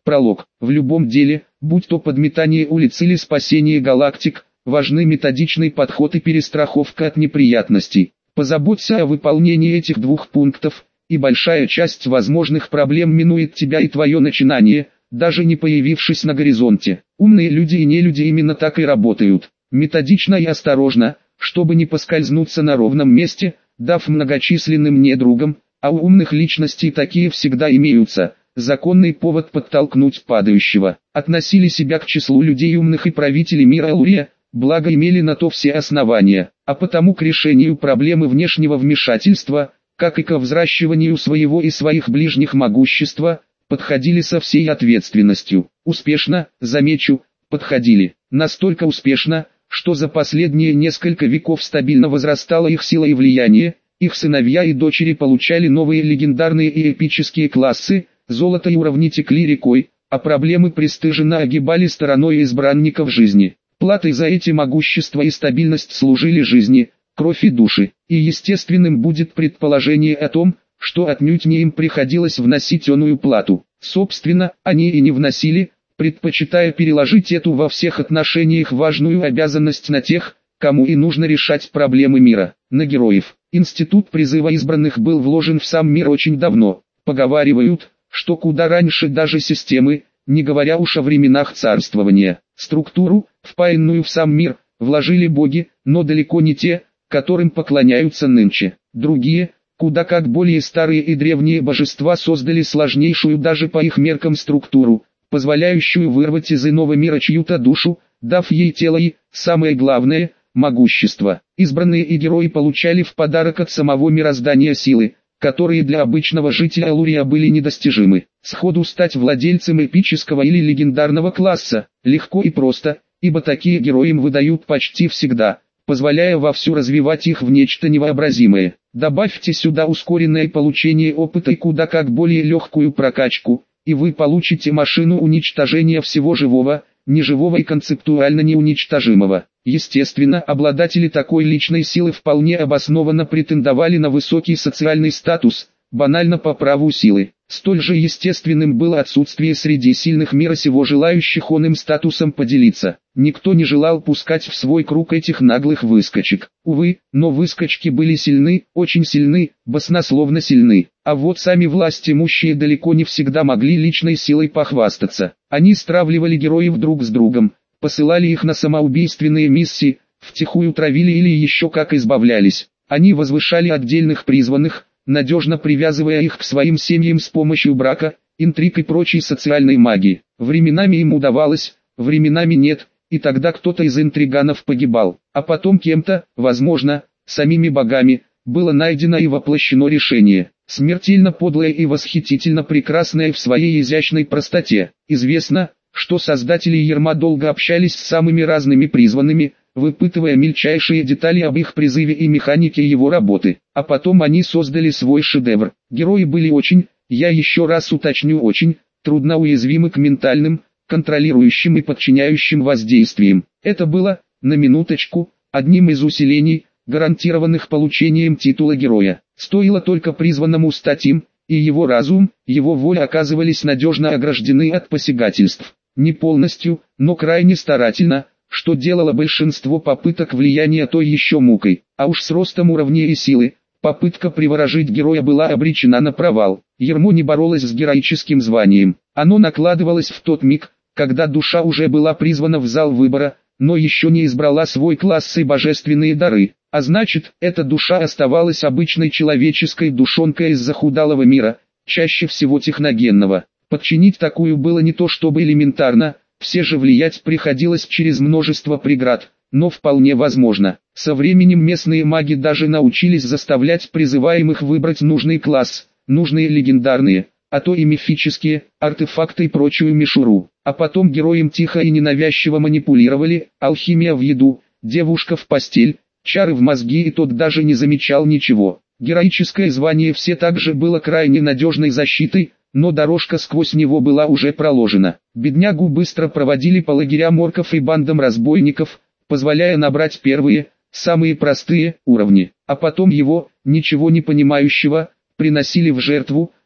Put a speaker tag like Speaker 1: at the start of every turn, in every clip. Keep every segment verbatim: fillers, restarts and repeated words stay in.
Speaker 1: Пролог. В любом деле, будь то подметание улиц или спасение галактик, важны методичный подход и перестраховка от неприятностей. Позаботься о выполнении этих двух пунктов, и большая часть возможных проблем минует тебя и твое начинание, даже не появившись на горизонте. Умные люди и нелюди именно так и работают. Методично и осторожно, чтобы не поскользнуться на ровном месте, дав многочисленным недругам, а у умных личностей такие всегда имеются, законный повод подтолкнуть падающего. Относили себя к числу людей умных и правителей мира Алурия, благо имели на то все основания, а потому к решению проблемы внешнего вмешательства, как и ко взращиванию своего и своих ближних могущества, подходили со всей ответственностью. Успешно, замечу, подходили. Настолько успешно, что за последние несколько веков стабильно возрастала их сила и влияние, их сыновья и дочери получали новые легендарные и эпические классы, золото и уровни текли рекой, а проблемы пристыженно огибали стороной избранников жизни. Платой за эти могущества и стабильность служили жизни, кровь и души, и естественным будет предположение о том, что отнюдь не им приходилось вносить оную плату. Собственно, они и не вносили, предпочитая переложить эту во всех отношениях важную обязанность на тех, кому и нужно решать проблемы мира, на героев. Институт призыва избранных был вложен в сам мир очень давно. Поговаривают, что куда раньше даже системы, не говоря уж о временах царствования. Структуру, впаянную в сам мир, вложили боги, но далеко не те, которым поклоняются нынче. Другие, куда как более старые и древние божества создали сложнейшую даже по их меркам структуру, позволяющую вырвать из иного мира чью-то душу, дав ей тело и, самое главное, могущество. Избранные и герои получали в подарок от самого мироздания силы, которые для обычного жителя Алурия были недостижимы. Сходу стать владельцем эпического или легендарного класса легко и просто, ибо такие герои им выдают почти всегда, позволяя вовсю развивать их в нечто невообразимое. Добавьте сюда ускоренное получение опыта и куда как более легкую прокачку, и вы получите машину уничтожения всего живого, неживого и концептуально неуничтожимого. Естественно, обладатели такой личной силы вполне обоснованно претендовали на высокий социальный статус, банально по праву силы. Столь же естественным было отсутствие среди сильных мира сего желающих он им статусом поделиться. Никто не желал пускать в свой круг этих наглых выскочек. Увы, но выскочки были сильны, очень сильны, баснословно сильны. А вот сами власть имущие далеко не всегда могли личной силой похвастаться. Они стравливали героев друг с другом, посылали их на самоубийственные миссии, втихую травили или еще как избавлялись. Они возвышали отдельных призванных, надежно привязывая их к своим семьям с помощью брака, интриг и прочей социальной магии. Временами им удавалось, временами нет, и тогда кто-то из интриганов погибал. А потом кем-то, возможно, самими богами, было найдено и воплощено решение. Смертельно подлое и восхитительно прекрасное в своей изящной простоте. Известно, что создатели Ерма долго общались с самыми разными призванными, выпытывая мельчайшие детали об их призыве и механике его работы. А потом они создали свой шедевр. Герои были очень, я еще раз уточню очень, трудноуязвимы к ментальным, контролирующим и подчиняющим воздействиям. Это было, на минуточку, одним из усилений, гарантированных получением титула героя. Стоило только призванному стать им, и его разум, его воля оказывались надежно ограждены от посягательств. Не полностью, но крайне старательно, что делало большинство попыток влияния той еще мукой. А уж с ростом уровня и силы, попытка приворожить героя была обречена на провал. Ермо не боролось с героическим званием. Оно накладывалось в тот миг, когда душа уже была призвана в зал выбора, но еще не избрала свой класс и божественные дары. А значит, эта душа оставалась обычной человеческой душонкой из захудалого мира, чаще всего техногенного. Подчинить такую было не то чтобы элементарно, все же влиять приходилось через множество преград, но вполне возможно. Со временем местные маги даже научились заставлять призываемых выбрать нужный класс, нужные легендарные, а то и мифические, артефакты и прочую мишуру. А потом героям тихо и ненавязчиво манипулировали, алхимия в еду, девушка в постель, чары в мозги, и тот даже не замечал ничего. Героическое звание все также было крайне надежной защитой, но дорожка сквозь него была уже проложена. Беднягу быстро проводили по лагерям орков и бандам разбойников, позволяя набрать первые, самые простые, уровни. А потом его, ничего не понимающего, приносили в жертву,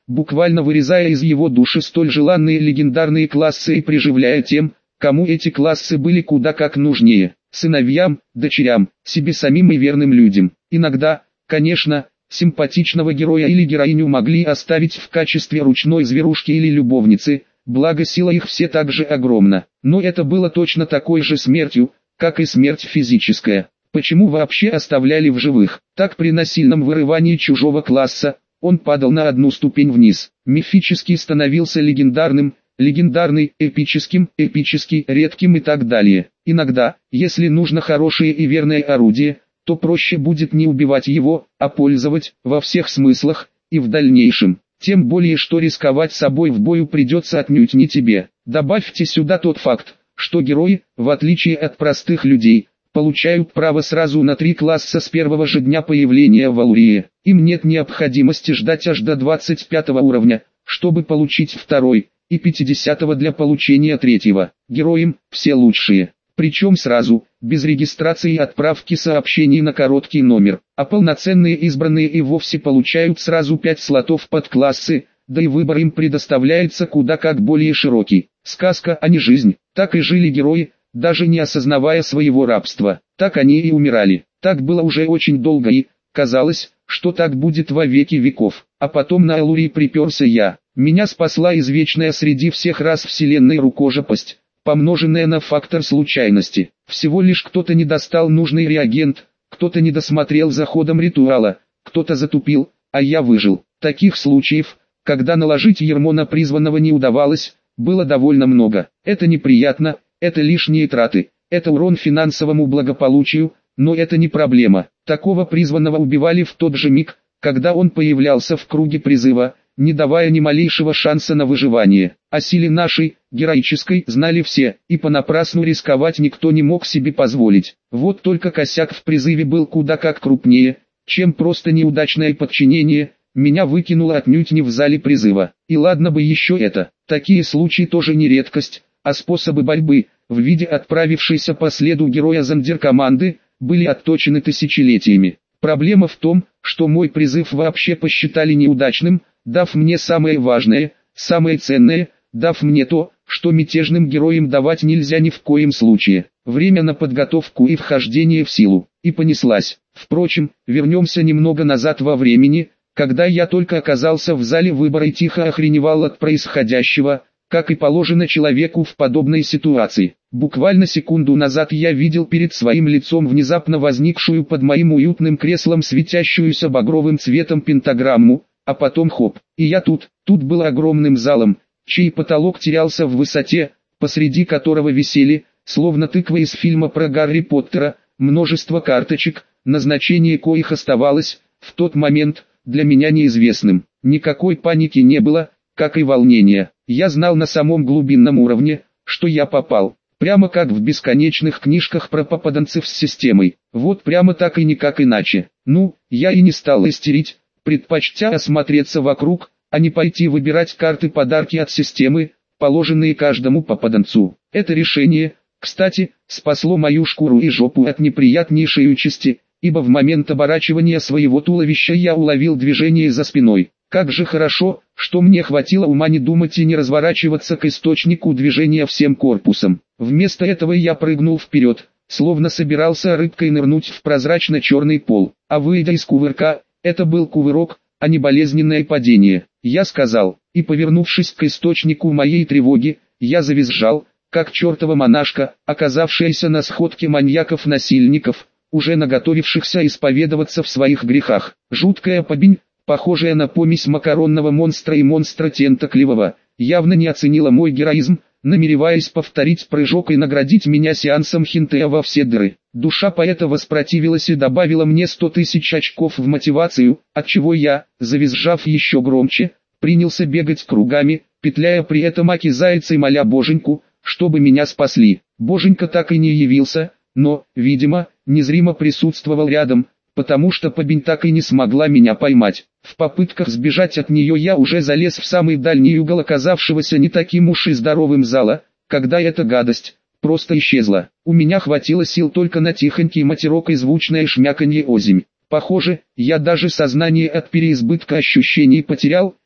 Speaker 1: буквально вырезая из его души столь желанные легендарные классы и приживляя тем, кому эти классы были куда как нужнее: сыновьям, дочерям, себе самим и верным людям. Иногда, конечно, симпатичного героя или героиню могли оставить в качестве ручной зверушки или любовницы, благо сила их все так же огромна. Но это было точно такой же смертью, как и смерть физическая. Почему вообще оставляли в живых? Так при насильном вырывании чужого класса, он падал на одну ступень вниз. Мифический становился легендарным, легендарный, эпическим, эпический, редким и так далее. Иногда, если нужно хорошее и верное орудие, то проще будет не убивать его, а пользовать, во всех смыслах, и в дальнейшем. Тем более, что рисковать собой в бою придется отнюдь не тебе. Добавьте сюда тот факт, что герои, в отличие от простых людей, получают право сразу на три класса с первого же дня появления в Алурии. Им нет необходимости ждать аж до двадцать пятого уровня, чтобы получить второй, и пятидесятого для получения третьего. Героям все лучшие. Причем сразу, без регистрации и отправки сообщений на короткий номер. А полноценные избранные и вовсе получают сразу пять слотов под классы, да и выбор им предоставляется куда как более широкий. Сказка, а не жизнь. Так и жили герои, даже не осознавая своего рабства. Так они и умирали. Так было уже очень долго и, казалось, что так будет во веки веков. А потом на Алурии приперся я. Меня спасла извечная среди всех рас вселенной рукожопость, помноженная на фактор случайности. Всего лишь кто-то не достал нужный реагент, кто-то не досмотрел за ходом ритуала, кто-то затупил, а я выжил. Таких случаев, когда наложить ярмо на призванного не удавалось, было довольно много. Это неприятно, это лишние траты, это урон финансовому благополучию, но это не проблема. Такого призванного убивали в тот же миг, когда он появлялся в круге призыва, не давая ни малейшего шанса на выживание. О силе нашей, героической, знали все, и понапрасну рисковать никто не мог себе позволить. Вот только косяк в призыве был куда как крупнее, чем просто неудачное подчинение. Меня выкинуло отнюдь не в зале призыва. И ладно бы еще это, такие случаи тоже не редкость, а способы борьбы, в виде отправившейся по следу героя зондеркоманды, были отточены тысячелетиями. Проблема в том, что мой призыв вообще посчитали неудачным, дав мне самое важное, самое ценное, дав мне то, что мятежным героям давать нельзя ни в коем случае. Время на подготовку и вхождение в силу. И понеслась. Впрочем, вернемся немного назад во времени, когда я только оказался в зале выбора и тихо охреневал от происходящего, как и положено человеку в подобной ситуации. Буквально секунду назад я видел перед своим лицом внезапно возникшую под моим уютным креслом светящуюся багровым цветом пентаграмму, а потом хоп, и я тут. Тут был огромным залом, чей потолок терялся в высоте, посреди которого висели, словно тыквы из фильма про Гарри Поттера, множество карточек, назначение коих оставалось, в тот момент, для меня неизвестным. Никакой паники не было, как и волнения. Я знал на самом глубинном уровне, что я попал. Прямо как в бесконечных книжках про попаданцев с системой. Вот прямо так и никак иначе. Ну, я и не стал истерить, предпочтя осмотреться вокруг, а не пойти выбирать карты-подарки от системы, положенные каждому попаданцу. Это решение, кстати, спасло мою шкуру и жопу от неприятнейшей участи, ибо в момент оборачивания своего туловища я уловил движение за спиной. Как же хорошо, что мне хватило ума не думать и не разворачиваться к источнику движения всем корпусом. Вместо этого я прыгнул вперед, словно собирался рыбкой нырнуть в прозрачно-черный пол. А выйдя из кувырка, это был кувырок, а не болезненное падение. Я сказал, и повернувшись к источнику моей тревоги, я завизжал, как чертова монашка, оказавшаяся на сходке маньяков-насильников, уже наготовившихся исповедоваться в своих грехах. Жуткая побень, похожая на помесь макаронного монстра и монстра тентакливого, явно не оценила мой героизм, намереваясь повторить прыжок и наградить меня сеансом хинтея во все дыры. Душа поэта воспротивилась и добавила мне сто тысяч очков в мотивацию, отчего я, завизжав еще громче, принялся бегать кругами, петляя при этом аки зайца и моля боженьку, чтобы меня спасли. Боженька так и не явился, но, видимо, незримо присутствовал рядом, потому что побень так и не смогла меня поймать. В попытках сбежать от нее я уже залез в самый дальний угол оказавшегося не таким уж и здоровым зала, когда эта гадость просто исчезла. У меня хватило сил только на тихонький матерок и звучное шмяканье озимь. Похоже, я даже сознание от переизбытка ощущений потерял,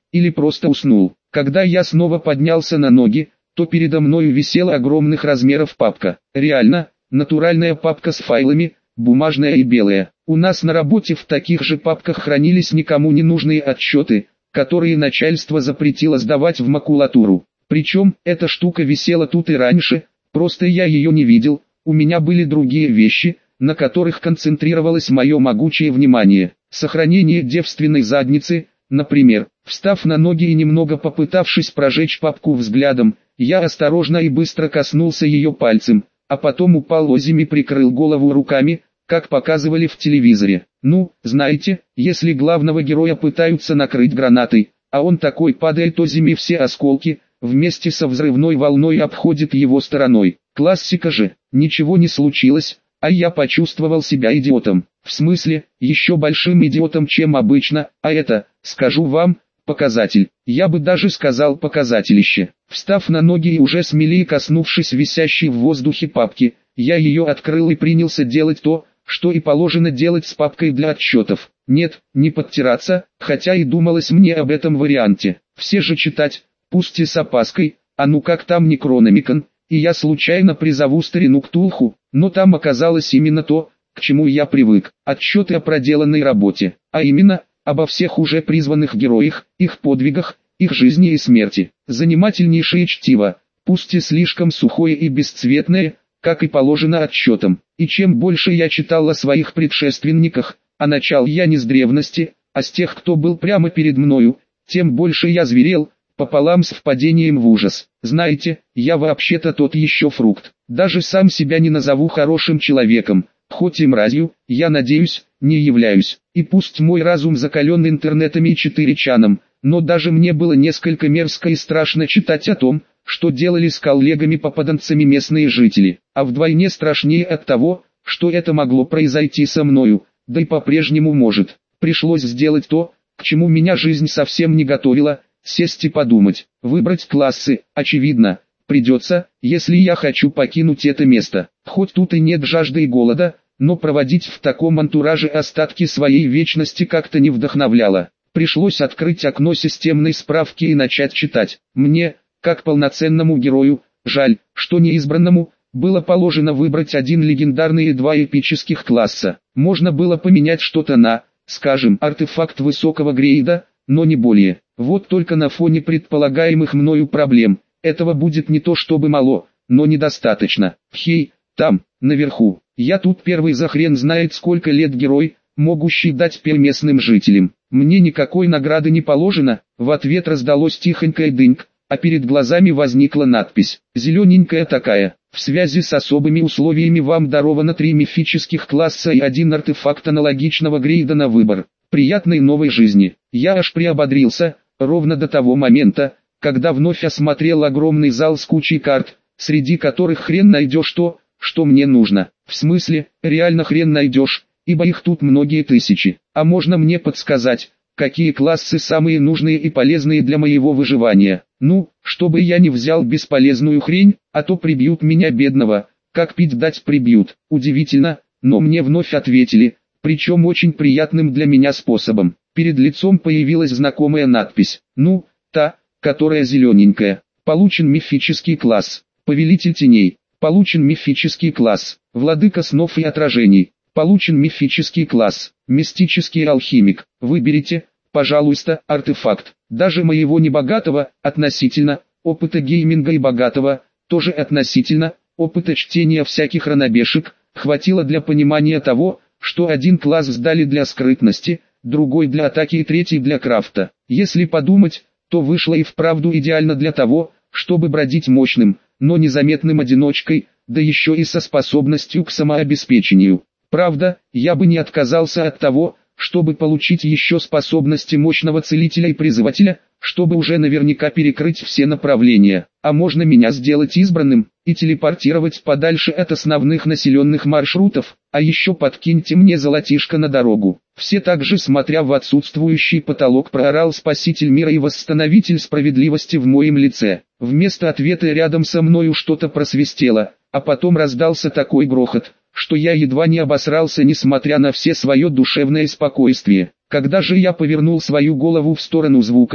Speaker 1: или просто уснул. Когда я снова поднялся на ноги, то передо мною висела огромных размеров папка. Реально, натуральная папка с файлами, бумажная и белая. У нас на работе в таких же папках хранились никому не нужные отчеты, которые начальство запретило сдавать в макулатуру. Причем, эта штука висела тут и раньше, просто я ее не видел, у меня были другие вещи, на которых концентрировалось мое могучее внимание. Сохранение девственной задницы, например. Встав на ноги и немного попытавшись прожечь папку взглядом, я осторожно и быстро коснулся ее пальцем, а потом упал озимь и прикрыл голову руками, как показывали в телевизоре. Ну, знаете, если главного героя пытаются накрыть гранатой, а он такой падает озимь и все осколки, вместе со взрывной волной обходит его стороной. Классика же, ничего не случилось, а я почувствовал себя идиотом. В смысле, еще большим идиотом, чем обычно, а это, скажу вам, показатель. Я бы даже сказал показателище. Встав на ноги и уже смелее коснувшись висящей в воздухе папки, я ее открыл и принялся делать то, что и положено делать с папкой для отчетов. Нет, не подтираться, хотя и думалось мне об этом варианте. Все же читать, пусть и с опаской, а ну как там Некрономикон, и я случайно призову старину Ктулху, но там оказалось именно то, к чему я привык. Отчеты о проделанной работе, а именно, обо всех уже призванных героях, их подвигах, их жизни и смерти. Занимательнейшее чтиво, пусть и слишком сухое и бесцветное, как и положено отчетам. И чем больше я читал о своих предшественниках, а начал я не с древности, а с тех, кто был прямо перед мною, тем больше я зверел, пополам с впадением в ужас. Знаете, я вообще-то тот еще фрукт. Даже сам себя не назову хорошим человеком, хоть и мразью, я надеюсь, не являюсь. И пусть мой разум закален интернетами и четыре чаном, но даже мне было несколько мерзко и страшно читать о том, что делали с коллегами-попаданцами местные жители. А вдвойне страшнее от того, что это могло произойти со мною, да и по-прежнему может. Пришлось сделать то, к чему меня жизнь совсем не готовила, сесть и подумать. Выбрать классы, очевидно, придется, если я хочу покинуть это место. Хоть тут и нет жажды и голода, но проводить в таком антураже остатки своей вечности как-то не вдохновляло. Пришлось открыть окно системной справки и начать читать. Мне, как полноценному герою, жаль, что неизбранному, было положено выбрать один легендарный и два эпических класса. Можно было поменять что-то на, скажем, артефакт высокого грейда, но не более. Вот только на фоне предполагаемых мною проблем, этого будет не то чтобы мало, но недостаточно. Хей, там, наверху, я тут первый за хрен знает сколько лет герой, могущий дать пер местным жителям. Мне никакой награды не положено, в ответ раздалось тихонькое дыньк, а перед глазами возникла надпись, зелененькая такая. В связи с особыми условиями вам даровано три мифических класса и один артефакт аналогичного грейда на выбор. Приятной новой жизни. Я аж приободрился, ровно до того момента, когда вновь осмотрел огромный зал с кучей карт, среди которых хрен найдешь то, что мне нужно. В смысле, реально хрен найдешь, ибо их тут многие тысячи. А можно мне подсказать, какие классы самые нужные и полезные для моего выживания? Ну, чтобы я не взял бесполезную хрень, а то прибьют меня бедного, как пить дать прибьют. Удивительно, но мне вновь ответили, причем очень приятным для меня способом. Перед лицом появилась знакомая надпись, ну, та, которая зелененькая. Получен мифический класс, повелитель теней. Получен мифический класс, владыка снов и отражений. Получен мифический класс, мистический алхимик. Выберите, пожалуйста, артефакт. Даже моего небогатого, относительно, опыта гейминга и богатого, тоже относительно, опыта чтения всяких ранобешек, хватило для понимания того, что один класс сдали для скрытности, другой для атаки и третий для крафта. Если подумать, то вышло и вправду идеально для того, чтобы бродить мощным, но незаметным одиночкой, да еще и со способностью к самообеспечению. Правда, я бы не отказался от того, чтобы получить еще способности мощного целителя и призывателя, чтобы уже наверняка перекрыть все направления. А можно меня сделать избранным, и телепортировать подальше от основных населенных маршрутов, а еще подкиньте мне золотишко на дорогу. Все также, смотря в отсутствующий потолок, проорал спаситель мира и восстановитель справедливости в моем лице. Вместо ответа рядом со мною что-то просвистело, а потом раздался такой грохот, что я едва не обосрался, несмотря на все свое душевное спокойствие. Когда же я повернул свою голову в сторону звука,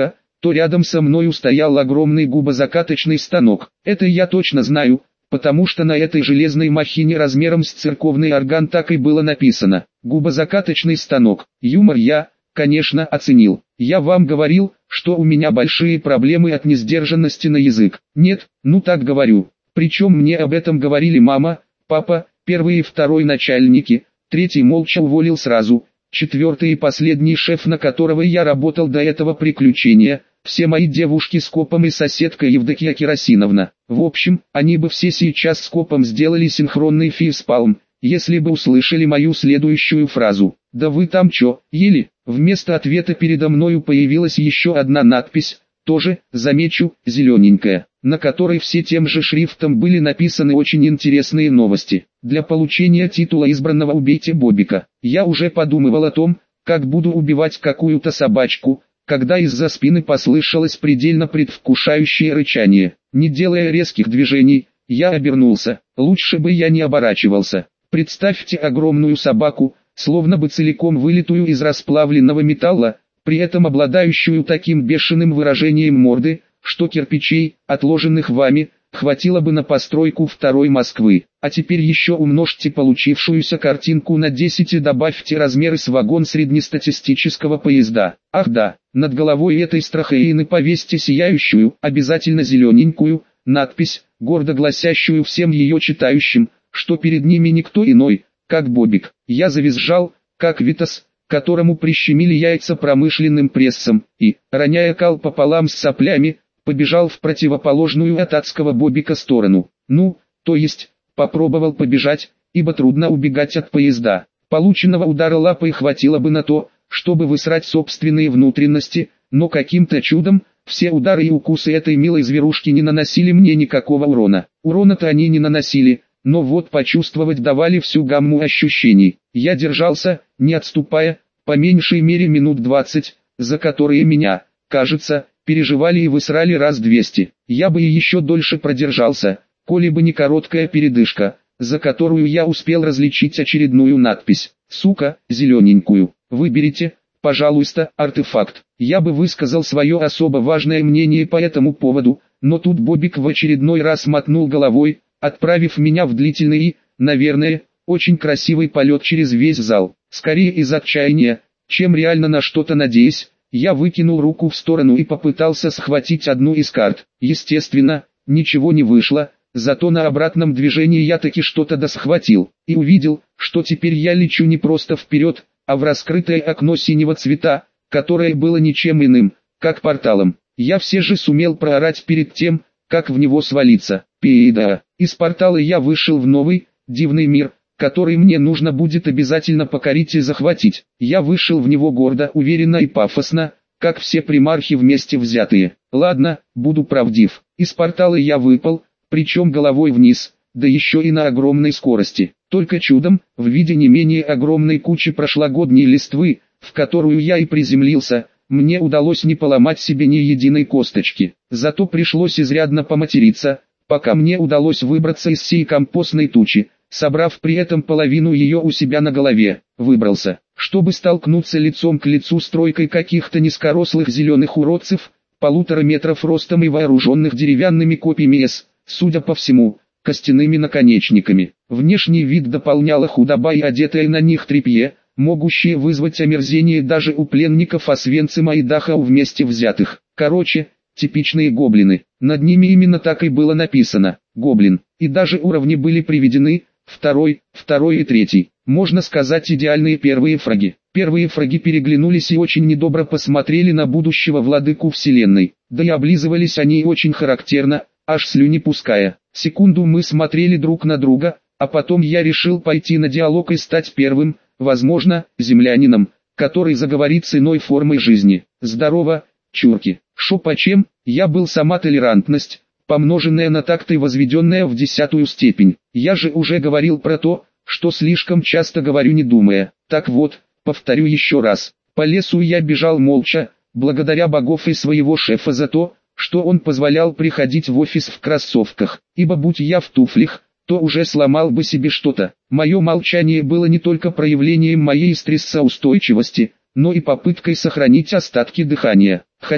Speaker 1: то рядом со мною стоял огромный губозакаточный станок. Это я точно знаю, потому что на этой железной махине размером с церковный орган так и было написано «губозакаточный станок». Юмор я, конечно, оценил. Я вам говорил, что у меня большие проблемы от несдержанности на язык. Нет, ну так говорю. Причем мне об этом говорили мама, папа, первый и второй начальники, третий молча уволил сразу, четвертый и последний шеф, на которого я работал до этого приключения, все мои девушки с копом и соседка Евдокия Керосиновна. В общем, они бы все сейчас с копом сделали синхронный фейспалм, если бы услышали мою следующую фразу. «Да вы там чё, ели?» Вместо ответа передо мною появилась еще одна надпись, тоже, замечу, зелененькая, на которой все тем же шрифтом были написаны очень интересные новости. Для получения титула избранного убейте Бобика. Я уже подумывал о том, как буду убивать какую-то собачку, когда из-за спины послышалось предельно предвкушающее рычание. Не делая резких движений, я обернулся. Лучше бы я не оборачивался. Представьте огромную собаку, словно бы целиком вылитую из расплавленного металла, при этом обладающую таким бешеным выражением морды, что кирпичей, отложенных вами, хватило бы на постройку второй Москвы. А теперь еще умножьте получившуюся картинку на десять и добавьте размеры с вагон среднестатистического поезда. Ах да, над головой этой страхеины повесьте сияющую, обязательно зелененькую, надпись, гордо гласящую всем ее читающим, что перед ними никто иной, как Бобик. Я завизжал, как Витас, которому прищемили яйца промышленным прессом, и, роняя кал пополам с соплями, побежал в противоположную от адского Бобика сторону. Ну, то есть, попробовал побежать, ибо трудно убегать от поезда. Полученного удара лапой хватило бы на то, чтобы высрать собственные внутренности, но каким-то чудом, все удары и укусы этой милой зверушки не наносили мне никакого урона. Урона-то они не наносили, но вот почувствовать давали всю гамму ощущений. Я держался, не отступая, по меньшей мере минут двадцать, за которые меня, кажется, переживали и высрали раз двести. Я бы и еще дольше продержался, коли бы не короткая передышка, за которую я успел различить очередную надпись. Сука, зелененькую. Выберите, пожалуйста, артефакт. Я бы высказал свое особо важное мнение по этому поводу, но тут Бобик в очередной раз мотнул головой, отправив меня в длительный и, наверное, очень красивый полет через весь зал. Скорее из отчаяния, чем реально на что-то надеясь, я выкинул руку в сторону и попытался схватить одну из карт. Естественно, ничего не вышло, зато на обратном движении я таки что-то досхватил, и увидел, что теперь я лечу не просто вперед, а в раскрытое окно синего цвета, которое было ничем иным, как порталом. Я все же сумел проорать перед тем, как в него свалиться. Пида. Из портала я вышел в новый, дивный мир, который мне нужно будет обязательно покорить и захватить. Я вышел в него гордо, уверенно и пафосно, как все примархи вместе взятые. Ладно, буду правдив. Из портала я выпал, причем головой вниз, да еще и на огромной скорости. Только чудом, в виде не менее огромной кучи прошлогодней листвы, в которую я и приземлился, мне удалось не поломать себе ни единой косточки. Зато пришлось изрядно поматериться, пока мне удалось выбраться из сей компостной тучи, собрав при этом половину ее у себя на голове. Выбрался, чтобы столкнуться лицом к лицу с тройкой каких-то низкорослых зеленых уродцев, полутора метров ростом и вооруженных деревянными копьями с, судя по всему, костяными наконечниками. Внешний вид дополняла худоба и одетая на них тряпье, могущие вызвать омерзение даже у пленников Освенцима и Дахау вместе взятых. Короче, типичные гоблины. Над ними именно так и было написано «Гоблин». И даже уровни были приведены, второй, второй и третий. Можно сказать, идеальные первые фраги. Первые фраги переглянулись и очень недобро посмотрели на будущего владыку вселенной. Да и облизывались они очень характерно, аж слюни пуская. Секунду мы смотрели друг на друга, а потом я решил пойти на диалог и стать первым, возможно, землянином, который заговорит с иной формой жизни. Здорово, чурки. Шо почем? Я был сама толерантность, помноженная на такт и возведенная в десятую степень. Я же уже говорил про то, что слишком часто говорю не думая. Так вот, повторю еще раз. По лесу я бежал молча, благодаря богов и своего шефа за то, что он позволял приходить в офис в кроссовках. Ибо будь я в туфлях, то уже сломал бы себе что-то. Мое молчание было не только проявлением моей стрессоустойчивости, но и попыткой сохранить остатки дыхания. Хотя,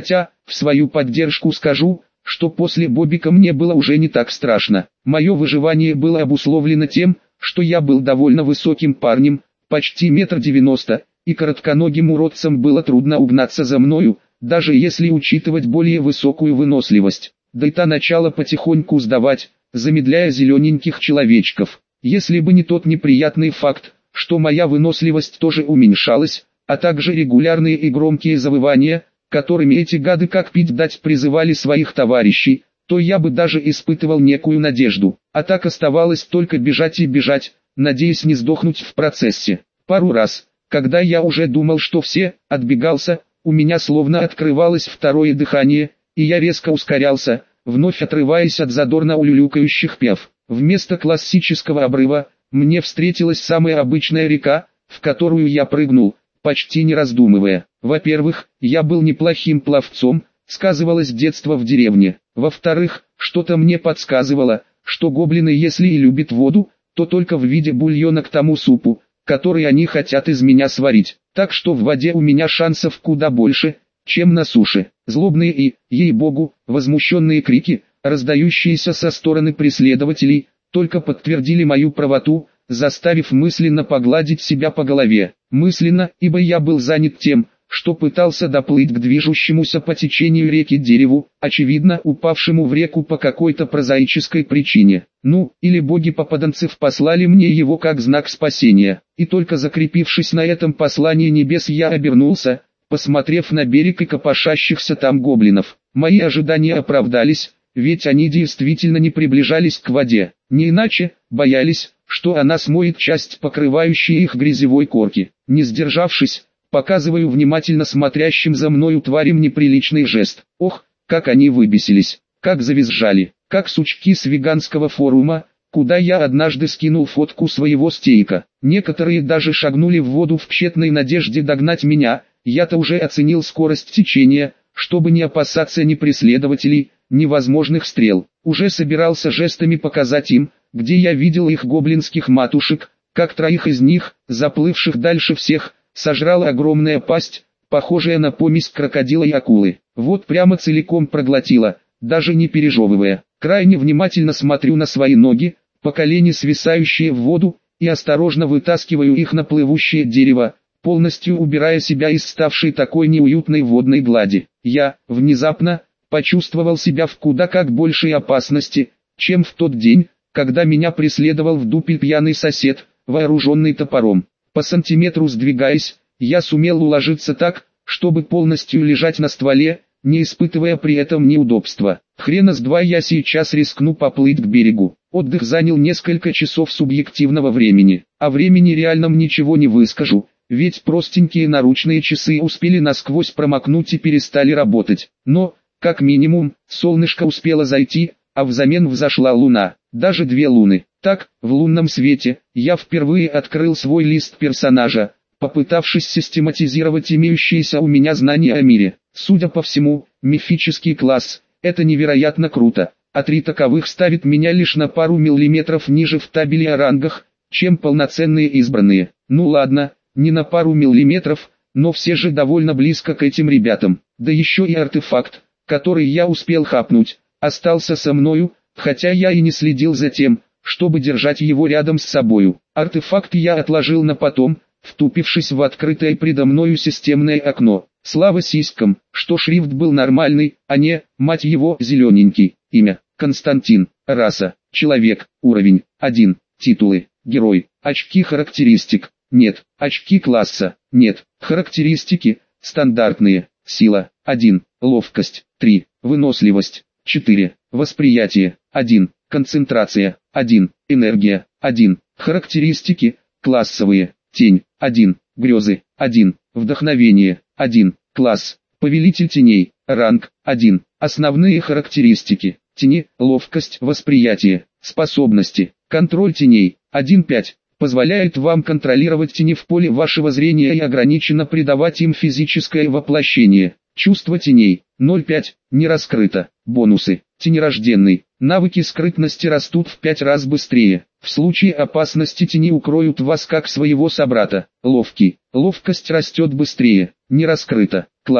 Speaker 1: В свою поддержку скажу, что после Бобика мне было уже не так страшно. Мое выживание было обусловлено тем, что я был довольно высоким парнем, почти метр девяносто, и коротконогим уродцам было трудно угнаться за мною, даже если учитывать более высокую выносливость. Да и та начала потихоньку сдавать, замедляя зелененьких человечков. Если бы не тот неприятный факт, что моя выносливость тоже уменьшалась, а также регулярные и громкие завывания, которыми эти гады как пить дать призывали своих товарищей, то я бы даже испытывал некую надежду. А так оставалось только бежать и бежать, надеясь не сдохнуть в процессе. Пару раз, когда я уже думал, что все, отбегался, у меня словно открывалось второе дыхание, и я резко ускорялся, вновь отрываясь от задорно улюлюкающих пев. Вместо классического обрыва, мне встретилась самая обычная река, в которую я прыгнул, почти не раздумывая. Во-первых, я был неплохим пловцом, сказывалось детство в деревне. Во-вторых, что-то мне подсказывало, что гоблины если и любят воду, то только в виде бульона к тому супу, который они хотят из меня сварить. Так что в воде у меня шансов куда больше, чем на суше. Злобные и, ей-богу, возмущенные крики, раздающиеся со стороны преследователей, только подтвердили мою правоту, заставив мысленно погладить себя по голове. Мысленно, ибо я был занят тем, что пытался доплыть к движущемуся по течению реки дереву, очевидно упавшему в реку по какой-то прозаической причине. Ну, или боги попаданцев послали мне его как знак спасения. И только закрепившись на этом послании небес, я обернулся, посмотрев на берег и копошащихся там гоблинов. Мои ожидания оправдались, ведь они действительно не приближались к воде. Не иначе, боялись, что она смоет часть покрывающей их грязевой корки. Не сдержавшись, показываю внимательно смотрящим за мною тварям неприличный жест. Ох, как они выбесились, как завизжали, как сучки с веганского форума, куда я однажды скинул фотку своего стейка. Некоторые даже шагнули в воду в тщетной надежде догнать меня, я-то уже оценил скорость течения, чтобы не опасаться ни преследователей, ни возможных стрел. Уже собирался жестами показать им, где я видел их гоблинских матушек, как троих из них, заплывших дальше всех, сожрала огромная пасть, похожая на помесь крокодила и акулы. Вот прямо целиком проглотила, даже не пережевывая. Крайне внимательно смотрю на свои ноги, по колени свисающие в воду, и осторожно вытаскиваю их на плывущее дерево, полностью убирая себя из ставшей такой неуютной водной глади. Я, внезапно, почувствовал себя в куда как большей опасности, чем в тот день, когда меня преследовал в дупель пьяный сосед, вооруженный топором. По сантиметру сдвигаясь, я сумел уложиться так, чтобы полностью лежать на стволе, не испытывая при этом неудобства. Хрена с два я сейчас рискну поплыть к берегу. Отдых занял несколько часов субъективного времени. О времени реальном ничего не выскажу, ведь простенькие наручные часы успели насквозь промокнуть и перестали работать. Но, как минимум, солнышко успело зайти, а взамен взошла луна, даже две луны. Так, в лунном свете, я впервые открыл свой лист персонажа, попытавшись систематизировать имеющиеся у меня знания о мире. Судя по всему, мифический класс – это невероятно круто, а три таковых ставит меня лишь на пару миллиметров ниже в табеле о рангах, чем полноценные избранные. Ну ладно, не на пару миллиметров, но все же довольно близко к этим ребятам. Да еще и артефакт, который я успел хапнуть, остался со мною, хотя я и не следил за тем, чтобы держать его рядом с собою. Артефакт я отложил на потом, втупившись в открытое предо мною системное окно. Слава сиськам, что шрифт был нормальный, а не, мать его, зелененький. Имя – Константин. Раса – человек. Уровень – один. Титулы – герой. Очки характеристик – нет. Очки класса – нет. Характеристики – стандартные. Сила – один. Ловкость – три. Выносливость – четыре. Восприятие – один. Концентрация – один. Энергия – один. Характеристики – классовые. Тень – один. Грезы – один. Вдохновение – один. Класс – Повелитель теней. Ранг – один. Основные характеристики: тени, ловкость, восприятие, способности, контроль теней – один пять. Позволяет вам контролировать тени в поле вашего зрения и ограниченно придавать им физическое воплощение. Чувство теней – ноль пять, не раскрыто. Бонусы: тенерожденный. Навыки скрытности растут в пять раз быстрее. В случае опасности тени укроют вас как своего собрата. Ловкий. Ловкость растет быстрее. Не раскрыто. Класс: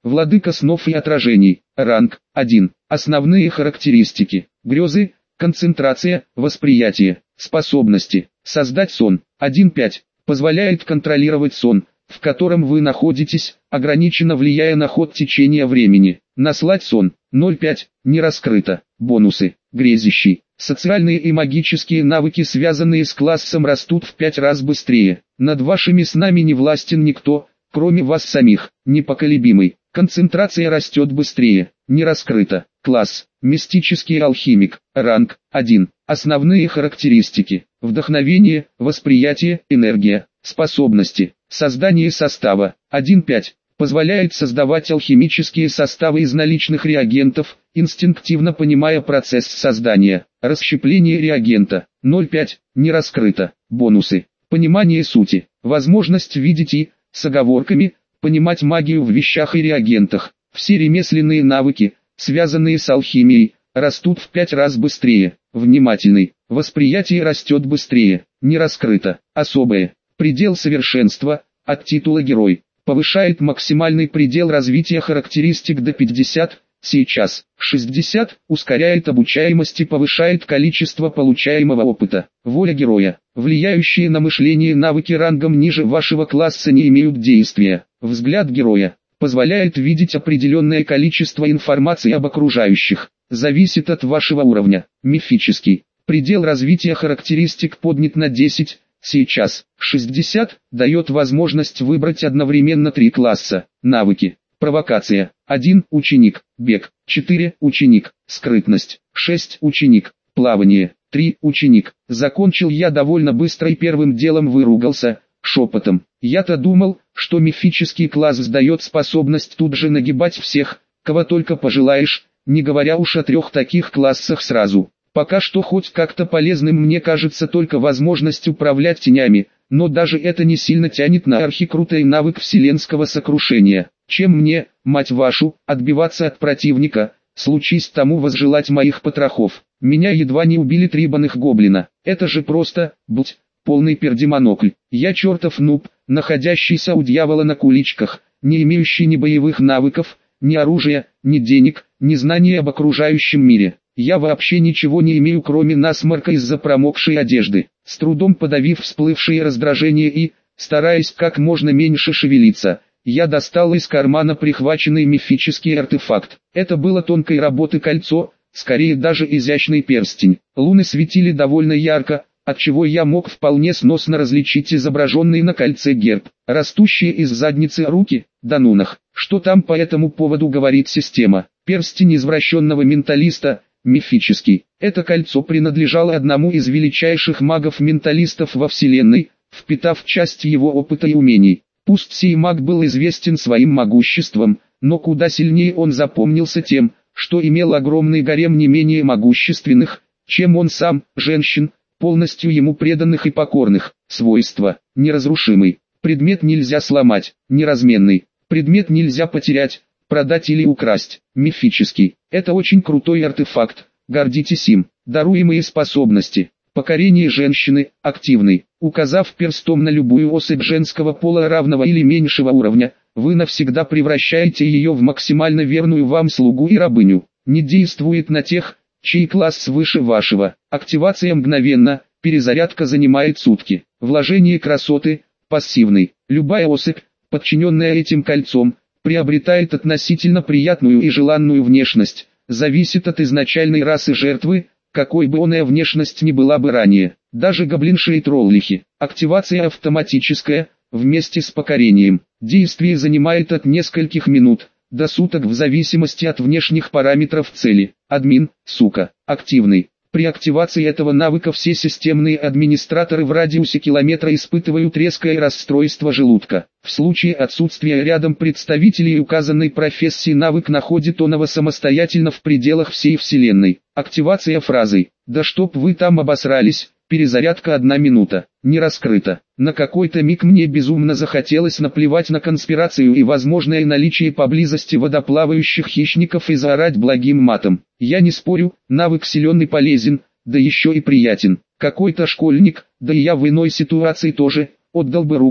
Speaker 1: Владыка снов и отражений. Ранг один. Основные характеристики. Грезы, концентрация, восприятие, способности. Создать сон. один пять. Позволяет контролировать сон, в котором вы находитесь, ограниченно влияя на ход течения времени. Наслать сон. ноль пять. Не раскрыто. Бонусы. Грезящий. Социальные и магические навыки, связанные с классом, растут в пять раз быстрее. Над вашими снами не властен никто, кроме вас самих. Непоколебимый. Концентрация растет быстрее. Не раскрыто. Класс. Мистический алхимик. Ранг один. Основные характеристики. Вдохновение, восприятие, энергия, способности. Создание состава. один пять. Позволяет создавать алхимические составы из наличных реагентов, инстинктивно понимая процесс создания. Расщепление реагента. ноль пять. Не раскрыто. Бонусы. Понимание сути. Возможность видеть и, с оговорками, понимать магию в вещах и реагентах. Все ремесленные навыки, связанные с алхимией, растут в пять раз быстрее. Внимательный. Восприятие растет быстрее. Не раскрыто. Особое. Предел совершенства, от титула герой. Повышает максимальный предел развития характеристик до пятьдесят, сейчас шестьдесят, ускоряет обучаемость и повышает количество получаемого опыта. Воля героя. Влияющие на мышление навыки рангом ниже вашего класса не имеют действия. Взгляд героя. Позволяет видеть определенное количество информации об окружающих. Зависит от вашего уровня. Мифический. Предел развития характеристик поднят на десять, сейчас шестьдесят, дает возможность выбрать одновременно три класса. Навыки. Провокация. один. Ученик. Бег. четыре. Ученик. Скрытность. шесть. Ученик. Плавание. три. Ученик. Закончил я довольно быстро и первым делом выругался, шепотом. Я-то думал, что мифический класс сдает способность тут же нагибать всех, кого только пожелаешь, не говоря уж о трех таких классах сразу. Пока что хоть как-то полезным мне кажется только возможность управлять тенями, но даже это не сильно тянет на архикрутой навык вселенского сокрушения. Чем мне, мать вашу, отбиваться от противника, случись тому возжелать моих потрохов. Меня едва не убили три банных гоблина. Это же просто, будь, полный пердемонокль. Я чертов нуб, находящийся у дьявола на куличках, не имеющий ни боевых навыков, ни оружия, ни денег, ни знаний об окружающем мире. Я вообще ничего не имею, кроме насморка из-за промокшей одежды. С трудом подавив всплывшее раздражение и, стараясь как можно меньше шевелиться, я достал из кармана прихваченный мифический артефакт. Это было тонкой работы кольцо, скорее даже изящный перстень. Луны светили довольно ярко, отчего я мог вполне сносно различить изображенный на кольце герб. Растущие из задницы руки, да нунах. Что там по этому поводу говорит система? Перстень извращенного менталиста, мифический. Это кольцо принадлежало одному из величайших магов-менталистов во Вселенной, впитав часть его опыта и умений. Пусть сей маг был известен своим могуществом, но куда сильнее он запомнился тем, что имел огромный гарем не менее могущественных, чем он сам, женщин, полностью ему преданных и покорных. Свойства. Неразрушимый. Предмет нельзя сломать. Неразменный. Предмет нельзя потерять, продать или украсть. Мифический. Это очень крутой артефакт. Гордитесь им. Даруемые способности. Покорение женщины, активный. Указав перстом на любую особь женского пола равного или меньшего уровня, вы навсегда превращаете ее в максимально верную вам слугу и рабыню. Не действует на тех, чей класс выше вашего. Активация мгновенно, перезарядка занимает сутки. Вложение красоты, пассивный. Любая особь, подчиненная этим кольцом, приобретает относительно приятную и желанную внешность. Зависит от изначальной расы жертвы, какой бы оная внешность ни была бы ранее. Даже гоблинши и троллихи. Активация автоматическая, вместе с покорением. Действие занимает от нескольких минут до суток в зависимости от внешних параметров цели. Админ, сука, активный. При активации этого навыка все системные администраторы в радиусе километра испытывают резкое расстройство желудка. В случае отсутствия рядом представителей указанной профессии навык находит оного самостоятельно в пределах всей вселенной. Активация фразой «Да чтоб вы там обосрались», перезарядка одна минута, не раскрыта. На какой-то миг мне безумно захотелось наплевать на конспирацию и возможное наличие поблизости водоплавающих хищников и заорать благим матом. Я не спорю, навык силен и полезен, да еще и приятен. Какой-то школьник, да и я в иной ситуации тоже, отдал бы руку,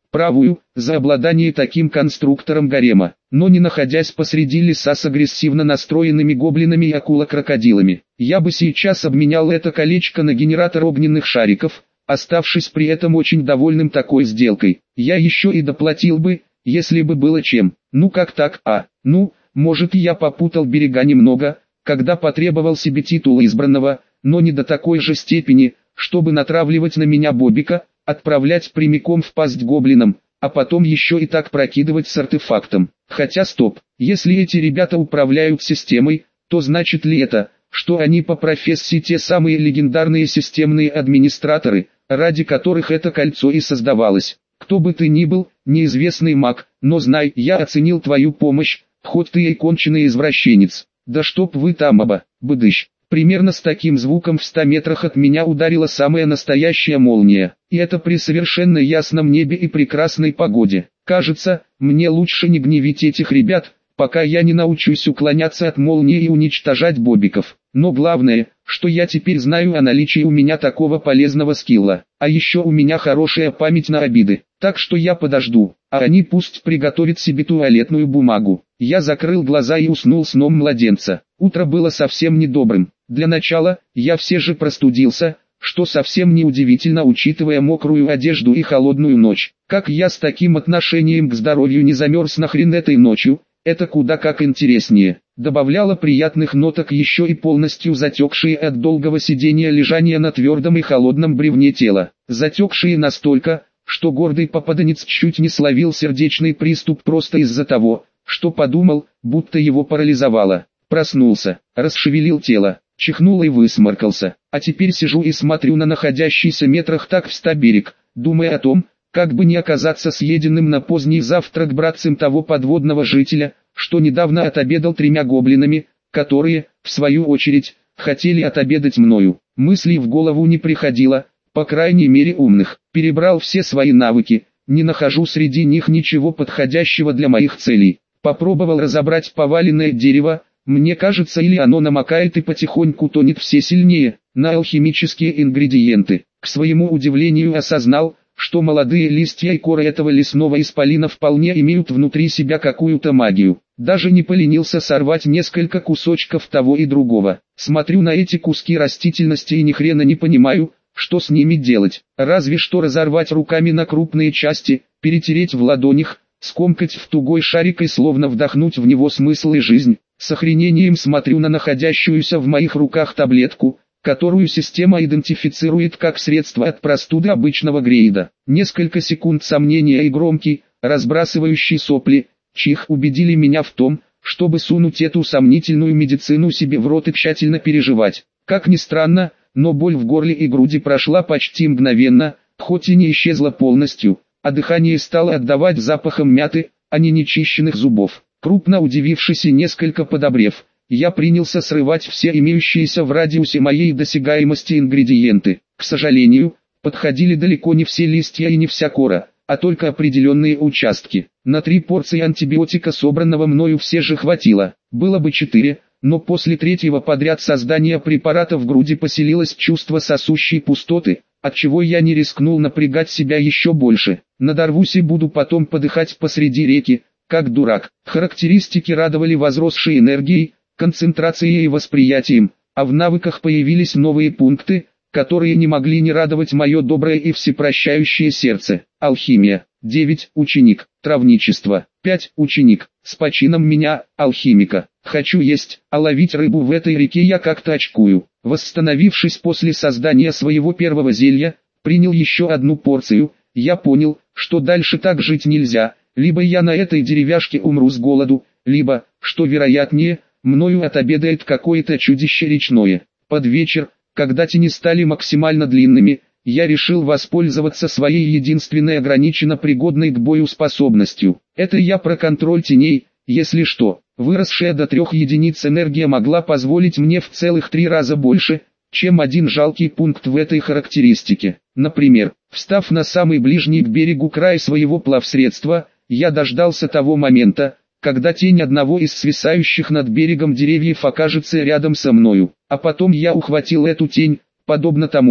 Speaker 1: правую, за обладание таким конструктором гарема, но не находясь посреди леса с агрессивно настроенными гоблинами и акула-крокодилами. Я бы сейчас обменял это колечко на генератор огненных шариков, оставшись при этом очень довольным такой сделкой. Я еще и доплатил бы, если бы было чем. Ну как так, а? Ну, может я попутал берега немного, когда потребовал себе титула избранного, но не до такой же степени, чтобы натравливать на меня Бобика, отправлять прямиком в пасть гоблинам, а потом еще и так прокидывать с артефактом. Хотя стоп, если эти ребята управляют системой, то значит ли это, что они по профессии те самые легендарные системные администраторы, ради которых это кольцо и создавалось? Кто бы ты ни был, неизвестный маг, но знай, я оценил твою помощь, хоть ты и конченый извращенец. Да чтоб вы там оба, быдыщ. Примерно с таким звуком в ста метрах от меня ударила самая настоящая молния. И это при совершенно ясном небе и прекрасной погоде. Кажется, мне лучше не гневить этих ребят, пока я не научусь уклоняться от молнии и уничтожать бобиков. Но главное, что я теперь знаю о наличии у меня такого полезного скилла. А еще у меня хорошая память на обиды. Так что я подожду, а они пусть приготовят себе туалетную бумагу. Я закрыл глаза и уснул сном младенца. Утро было совсем недобрым. Для начала, я все же простудился, что совсем не удивительно, учитывая мокрую одежду и холодную ночь. Как я с таким отношением к здоровью не замерз нахрен этой ночью, это куда как интереснее. Добавляло приятных ноток еще и полностью затекшие от долгого сидения лежания на твердом и холодном бревне тела. Затекшие настолько, что гордый попаданец чуть не словил сердечный приступ просто из-за того, что подумал, будто его парализовало. Проснулся, расшевелил тело, чихнул и высморкался. А теперь сижу и смотрю на находящийся метрах так в ста берег, думая о том, как бы не оказаться съеденным на поздний завтрак братцем того подводного жителя, что недавно отобедал тремя гоблинами, которые, в свою очередь, хотели отобедать мною. Мыслей в голову не приходило, по крайней мере умных. Перебрал все свои навыки, не нахожу среди них ничего подходящего для моих целей. Попробовал разобрать поваленное дерево, мне кажется, или оно намокает и потихоньку тонет все сильнее, на алхимические ингредиенты. К своему удивлению осознал, что молодые листья и коры этого лесного исполина вполне имеют внутри себя какую-то магию. Даже не поленился сорвать несколько кусочков того и другого. Смотрю на эти куски растительности и ни хрена не понимаю, что с ними делать. Разве что разорвать руками на крупные части, перетереть в ладонях, скомкать в тугой шарик и словно вдохнуть в него смысл и жизнь. С охренением смотрю на находящуюся в моих руках таблетку, которую система идентифицирует как средство от простуды обычного грейда. Несколько секунд сомнения и громкий, разбрасывающий сопли, чих убедили меня в том, чтобы сунуть эту сомнительную медицину себе в рот и тщательно переживать. Как ни странно, но боль в горле и груди прошла почти мгновенно, хоть и не исчезла полностью, а дыхание стало отдавать запахом мяты, а не нечищенных зубов. Крупно удивившись и несколько подобрев, я принялся срывать все имеющиеся в радиусе моей досягаемости ингредиенты. К сожалению, подходили далеко не все листья и не вся кора, а только определенные участки. На три порции антибиотика, собранного мною, все же хватило. Было бы четыре, но после третьего подряд создания препарата в груди поселилось чувство сосущей пустоты, отчего я не рискнул напрягать себя еще больше. Надорвусь и буду потом подыхать посреди реки, как дурак. Характеристики радовали возросшей энергией, концентрацией и восприятием, а в навыках появились новые пункты, которые не могли не радовать мое доброе и всепрощающее сердце. Алхимия. девять. Ученик. Травничество. пять. Ученик. С почином меня, алхимика. Хочу есть, а ловить рыбу в этой реке я как-то очкую. Восстановившись после создания своего первого зелья, принял еще одну порцию. Я понял, что дальше так жить нельзя. Либо я на этой деревяшке умру с голоду, либо, что вероятнее, мною отобедает какое-то чудище речное. Под вечер, когда тени стали максимально длинными, я решил воспользоваться своей единственной ограниченно пригодной к бою способностью. Это я про контроль теней, если что. Выросшая до трех единиц энергия могла позволить мне в целых три раза больше, чем один жалкий пункт в этой характеристике. Например, встав на самый ближний к берегу край своего плавсредства, я дождался того момента, когда тень одного из свисающих над берегом деревьев окажется рядом со мною, а потом я ухватил эту тень, подобно тому,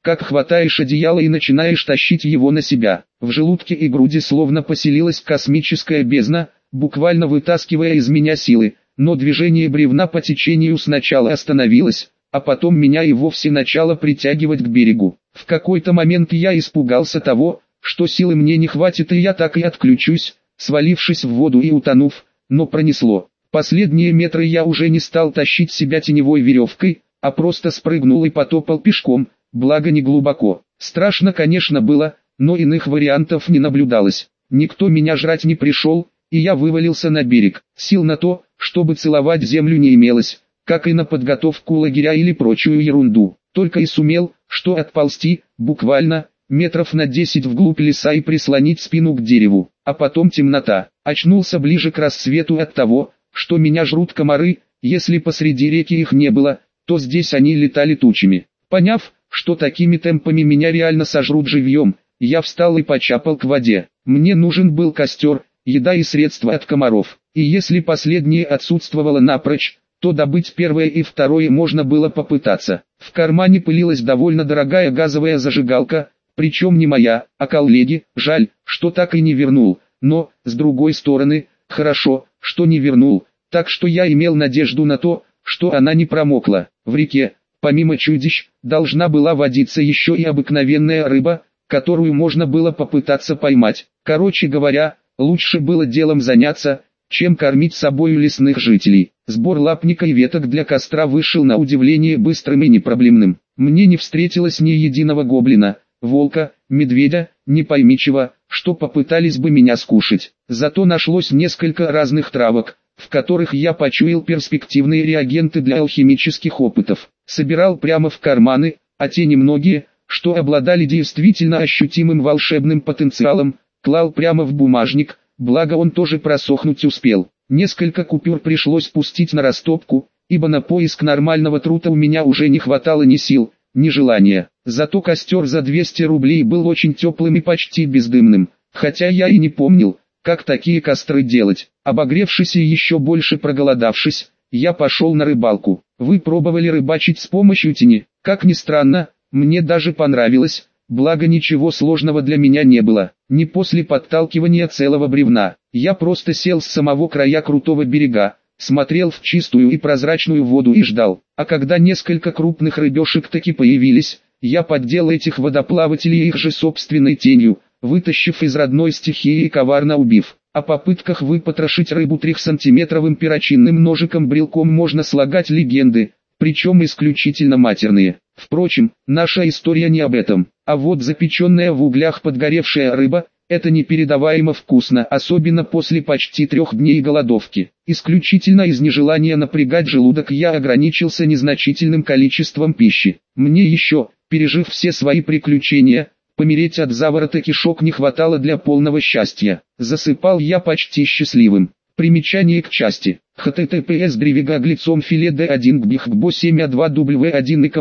Speaker 1: как хватаешь одеяло и начинаешь тащить его на себя. В желудке и груди словно поселилась космическая бездна, буквально вытаскивая из меня силы, но движение бревна по течению сначала остановилось, а потом меня и вовсе начало притягивать к берегу. В какой-то момент я испугался того, что силы мне не хватит и я так и отключусь, свалившись в воду и утонув, но пронесло. Последние метры я уже не стал тащить себя теневой веревкой, а просто спрыгнул и потопал пешком, благо не глубоко. Страшно, конечно, было, но иных вариантов не наблюдалось. Никто меня жрать не пришел, и я вывалился на берег. Сил на то, чтобы целовать землю, не имелось, как и на подготовку лагеря или прочую ерунду. Только и сумел, что отползти, буквально, метров на десять вглубь леса и прислонить спину к дереву. А потом темнота. Очнулся ближе к рассвету от того, что меня жрут комары. Если посреди реки их не было, то здесь они летали тучами. Поняв, что такими темпами меня реально сожрут живьем, я встал и почапал к воде. Мне нужен был костер, еда и средства от комаров. И если последнее отсутствовало напрочь, то добыть первое и второе можно было попытаться. В кармане пылилась довольно дорогая газовая зажигалка, причем не моя, а коллеги. Жаль, что так и не вернул, но, с другой стороны, хорошо, что не вернул, так что я имел надежду на то, что она не промокла. В реке, помимо чудищ, должна была водиться еще и обыкновенная рыба, которую можно было попытаться поймать. Короче говоря, лучше было делом заняться, чем кормить собою лесных жителей. Сбор лапника и веток для костра вышел на удивление быстрым и непроблемным. Мне не встретилось ни единого гоблина, волка, медведя, не пойми чего, что попытались бы меня скушать. Зато нашлось несколько разных травок, в которых я почуял перспективные реагенты для алхимических опытов. Собирал прямо в карманы, а те немногие, что обладали действительно ощутимым волшебным потенциалом, клал прямо в бумажник, благо он тоже просохнуть успел. Несколько купюр пришлось пустить на растопку, ибо на поиск нормального труда у меня уже не хватало ни сил, ни желания. Зато костер за двести рублей был очень теплым и почти бездымным, хотя я и не помнил, как такие костры делать. Обогревшись и еще больше проголодавшись, я пошел на рыбалку. Вы пробовали рыбачить с помощью тени? Как ни странно, мне даже понравилось, благо ничего сложного для меня не было. Не после подталкивания целого бревна. Я просто сел с самого края крутого берега, смотрел в чистую и прозрачную воду и ждал. А когда несколько крупных рыбешек таки появились, я поддел этих водоплавателей их же собственной тенью, вытащив из родной стихии и коварно убив. О попытках выпотрошить рыбу трехсантиметровым перочинным ножиком-брелком можно слагать легенды, причем исключительно матерные. Впрочем, наша история не об этом. А вот запеченная в углях подгоревшая рыба – это непередаваемо вкусно, особенно после почти трех дней голодовки. Исключительно из нежелания напрягать желудок я ограничился незначительным количеством пищи. Мне еще, пережив все свои приключения, помереть от заворота кишок не хватало для полного счастья. Засыпал я почти счастливым. Примечание к части. https древигаглицом филе д один гбихгбо семь а два w один и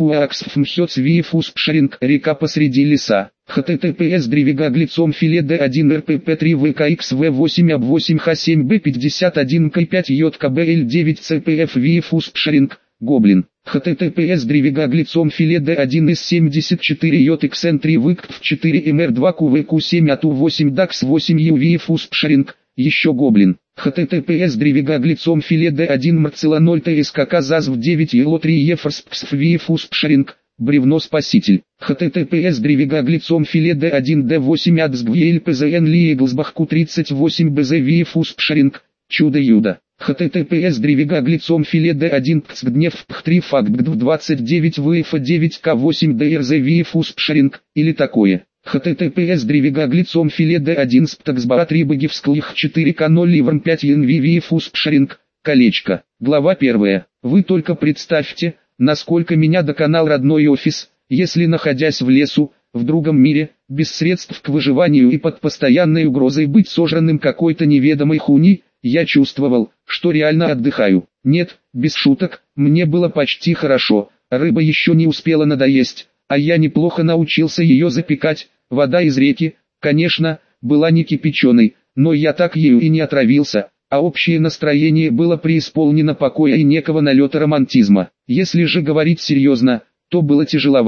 Speaker 1: комбзмфуаксфмхёцвиефуспшеринг река посреди леса. https древигаглицом филе д один рпп три вкxв восемь аб восемь х семь б пятьдесят один к пять йкбл девять цпф виефуспшеринг гоблин. https древигаглицом филе д один из семьдесят четыре йксн три выкв четыре мр два квк семь ату восемь дакс восемь ювиефуспшеринг еще гоблин. https древигаглицом филе д один мрцела ноль тскк зазв девять ело три ефорспксф виефуспшеринг бревно спаситель. https древигаглицом филе д один д восемь адсгвлпзн лиеглсбахку тридцать восемь бз виефуспшеринг чудо-юдо. https древигаглицом филе д один пцгднев пх три фактбгдв двадцать девять вф девять к восемь дрз виефуспшеринг или такое. https древигаглицом филе д один сптаксбара три бгивсклих четыре к ноль ливрм пять янви виефуспшеринг колечко. Глава первая. Вы только представьте, насколько меня доконал родной офис, если, находясь в лесу, в другом мире, без средств к выживанию и под постоянной угрозой быть сожранным какой-то неведомой хуни, я чувствовал, что реально отдыхаю. Нет, без шуток, мне было почти хорошо, рыба еще не успела надоесть, а я неплохо научился ее запекать. Вода из реки, конечно, была не кипяченой, но я так ею и не отравился, а общее настроение было преисполнено покоя и некого налета романтизма. Если же говорить серьезно, то было тяжеловато.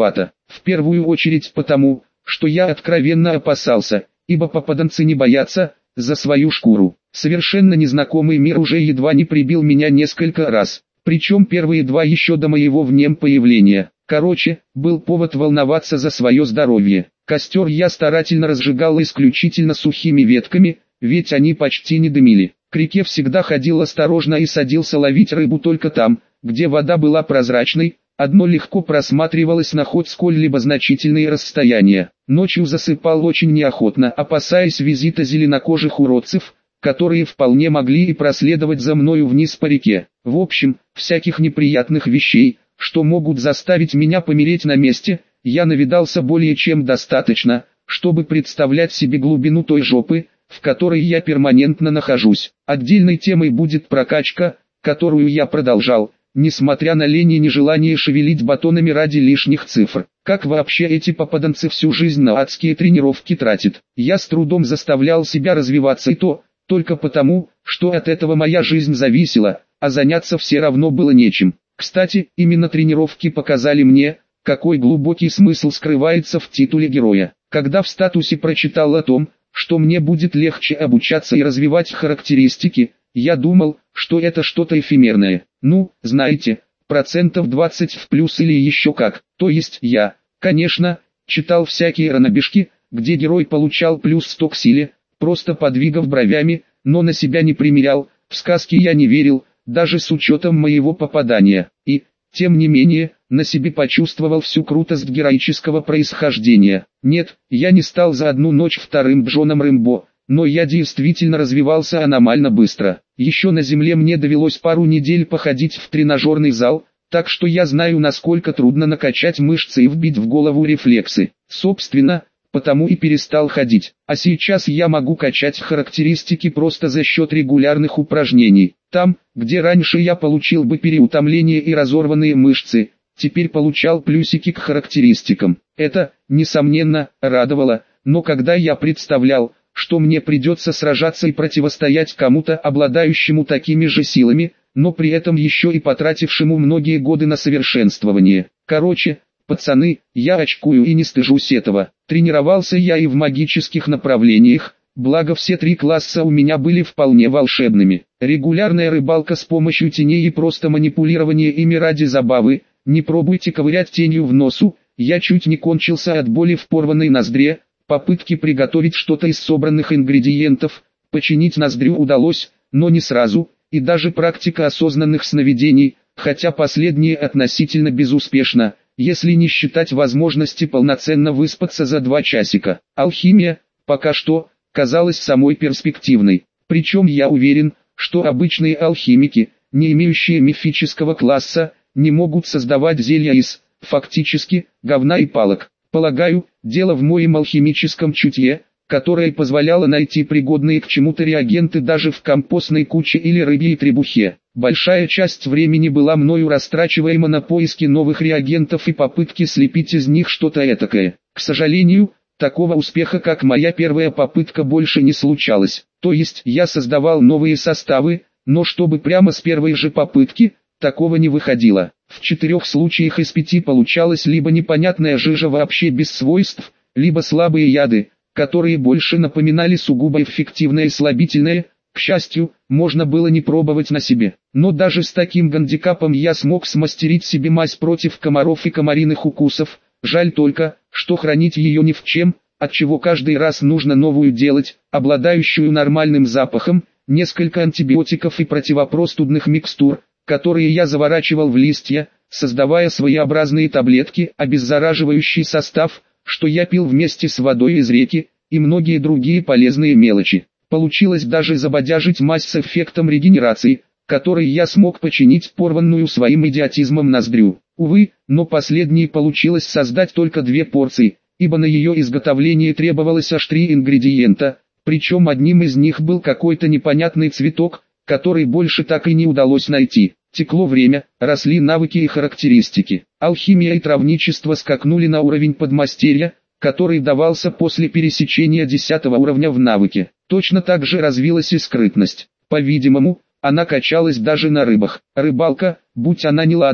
Speaker 1: В первую очередь потому, что я откровенно опасался, ибо попаданцы не боятся, за свою шкуру. Совершенно незнакомый мир уже едва не прибил меня несколько раз, причем первые два еще до моего в нем появления. Короче, был повод волноваться за свое здоровье. Костер я старательно разжигал исключительно сухими ветками, ведь они почти не дымили. К реке всегда ходил осторожно и садился ловить рыбу только там, где вода была прозрачной, одно легко просматривалось на хоть сколь-либо значительные расстояния. Ночью засыпал очень неохотно, опасаясь визита зеленокожих уродцев, которые вполне могли и проследовать за мною вниз по реке. В общем, всяких неприятных вещей, что могут заставить меня помереть на месте, я навидался более чем достаточно, чтобы представлять себе глубину той жопы, в которой я перманентно нахожусь. Отдельной темой будет прокачка, которую я продолжал, несмотря на лень и нежелание шевелить батонами ради лишних цифр. Как вообще эти попаданцы всю жизнь на адские тренировки тратят? Я с трудом заставлял себя развиваться, и то, только потому, что от этого моя жизнь зависела, а заняться все равно было нечем. Кстати, именно тренировки показали мне, какой глубокий смысл скрывается в титуле героя. Когда в статусе прочитал о том, что мне будет легче обучаться и развивать характеристики, я думал, что это что-то эфемерное. Ну, знаете, процентов двадцать в плюс или еще как. То есть я, конечно, читал всякие ранобежки, где герой получал плюс сто к силе, просто подвигав бровями, но на себя не примерял, в сказки я не верил, даже с учетом моего попадания. И, тем не менее, на себе почувствовал всю крутость героического происхождения. Нет, я не стал за одну ночь вторым Джоном Рэмбо, но я действительно развивался аномально быстро. Еще на земле мне довелось пару недель походить в тренажерный зал, так что я знаю, насколько трудно накачать мышцы и вбить в голову рефлексы. Собственно, потому и перестал ходить. А сейчас я могу качать характеристики просто за счет регулярных упражнений. Там, где раньше я получил бы переутомление и разорванные мышцы, теперь получал плюсики к характеристикам. Это, несомненно, радовало, но когда я представлял, что мне придется сражаться и противостоять кому-то, обладающему такими же силами, но при этом еще и потратившему многие годы на совершенствование. Короче, пацаны, я очкую и не стыжусь этого. Тренировался я и в магических направлениях, благо все три класса у меня были вполне волшебными. Регулярная рыбалка с помощью теней и просто манипулирование ими ради забавы. Не пробуйте ковырять тенью в носу, я чуть не кончился от боли в порванной ноздре. Попытки приготовить что-то из собранных ингредиентов, починить ноздрю удалось, но не сразу, и даже практика осознанных сновидений, хотя последние относительно безуспешно, если не считать возможности полноценно выспаться за два часика. Алхимия, пока что, казалась самой перспективной. Причем я уверен, что обычные алхимики, не имеющие мифического класса, не могут создавать зелья из, фактически, говна и палок. Полагаю, дело в моем алхимическом чутье, которое позволяло найти пригодные к чему-то реагенты даже в компостной куче или рыбьей требухе. Большая часть времени была мною растрачиваема на поиски новых реагентов и попытки слепить из них что-то этакое. К сожалению, такого успеха, как моя первая попытка, больше не случалось. То есть я создавал новые составы, но чтобы прямо с первой же попытки, такого не выходило. В четырех случаях из пяти получалась либо непонятная жижа вообще без свойств, либо слабые яды, которые больше напоминали сугубо эффективное слабительное. К счастью, можно было не пробовать на себе. Но даже с таким гандикапом я смог смастерить себе мазь против комаров и комариных укусов. Жаль только, что хранить ее ни в чем, отчего каждый раз нужно новую делать, обладающую нормальным запахом, несколько антибиотиков и противопростудных микстур, которые я заворачивал в листья, создавая своеобразные таблетки, обеззараживающий состав, что я пил вместе с водой из реки, и многие другие полезные мелочи. Получилось даже забодяжить мазь с эффектом регенерации, которой я смог починить порванную своим идиотизмом ноздрю. Увы, но последней получилось создать только две порции, ибо на ее изготовление требовалось аж три ингредиента, причем одним из них был какой-то непонятный цветок, который больше так и не удалось найти. Текло время, росли навыки и характеристики. Алхимия и травничество скакнули на уровень подмастерья, который давался после пересечения десятого уровня в навыке. Точно так же развилась и скрытность. По-видимому, она качалась даже на рыбах. Рыбалка, будь она неладна,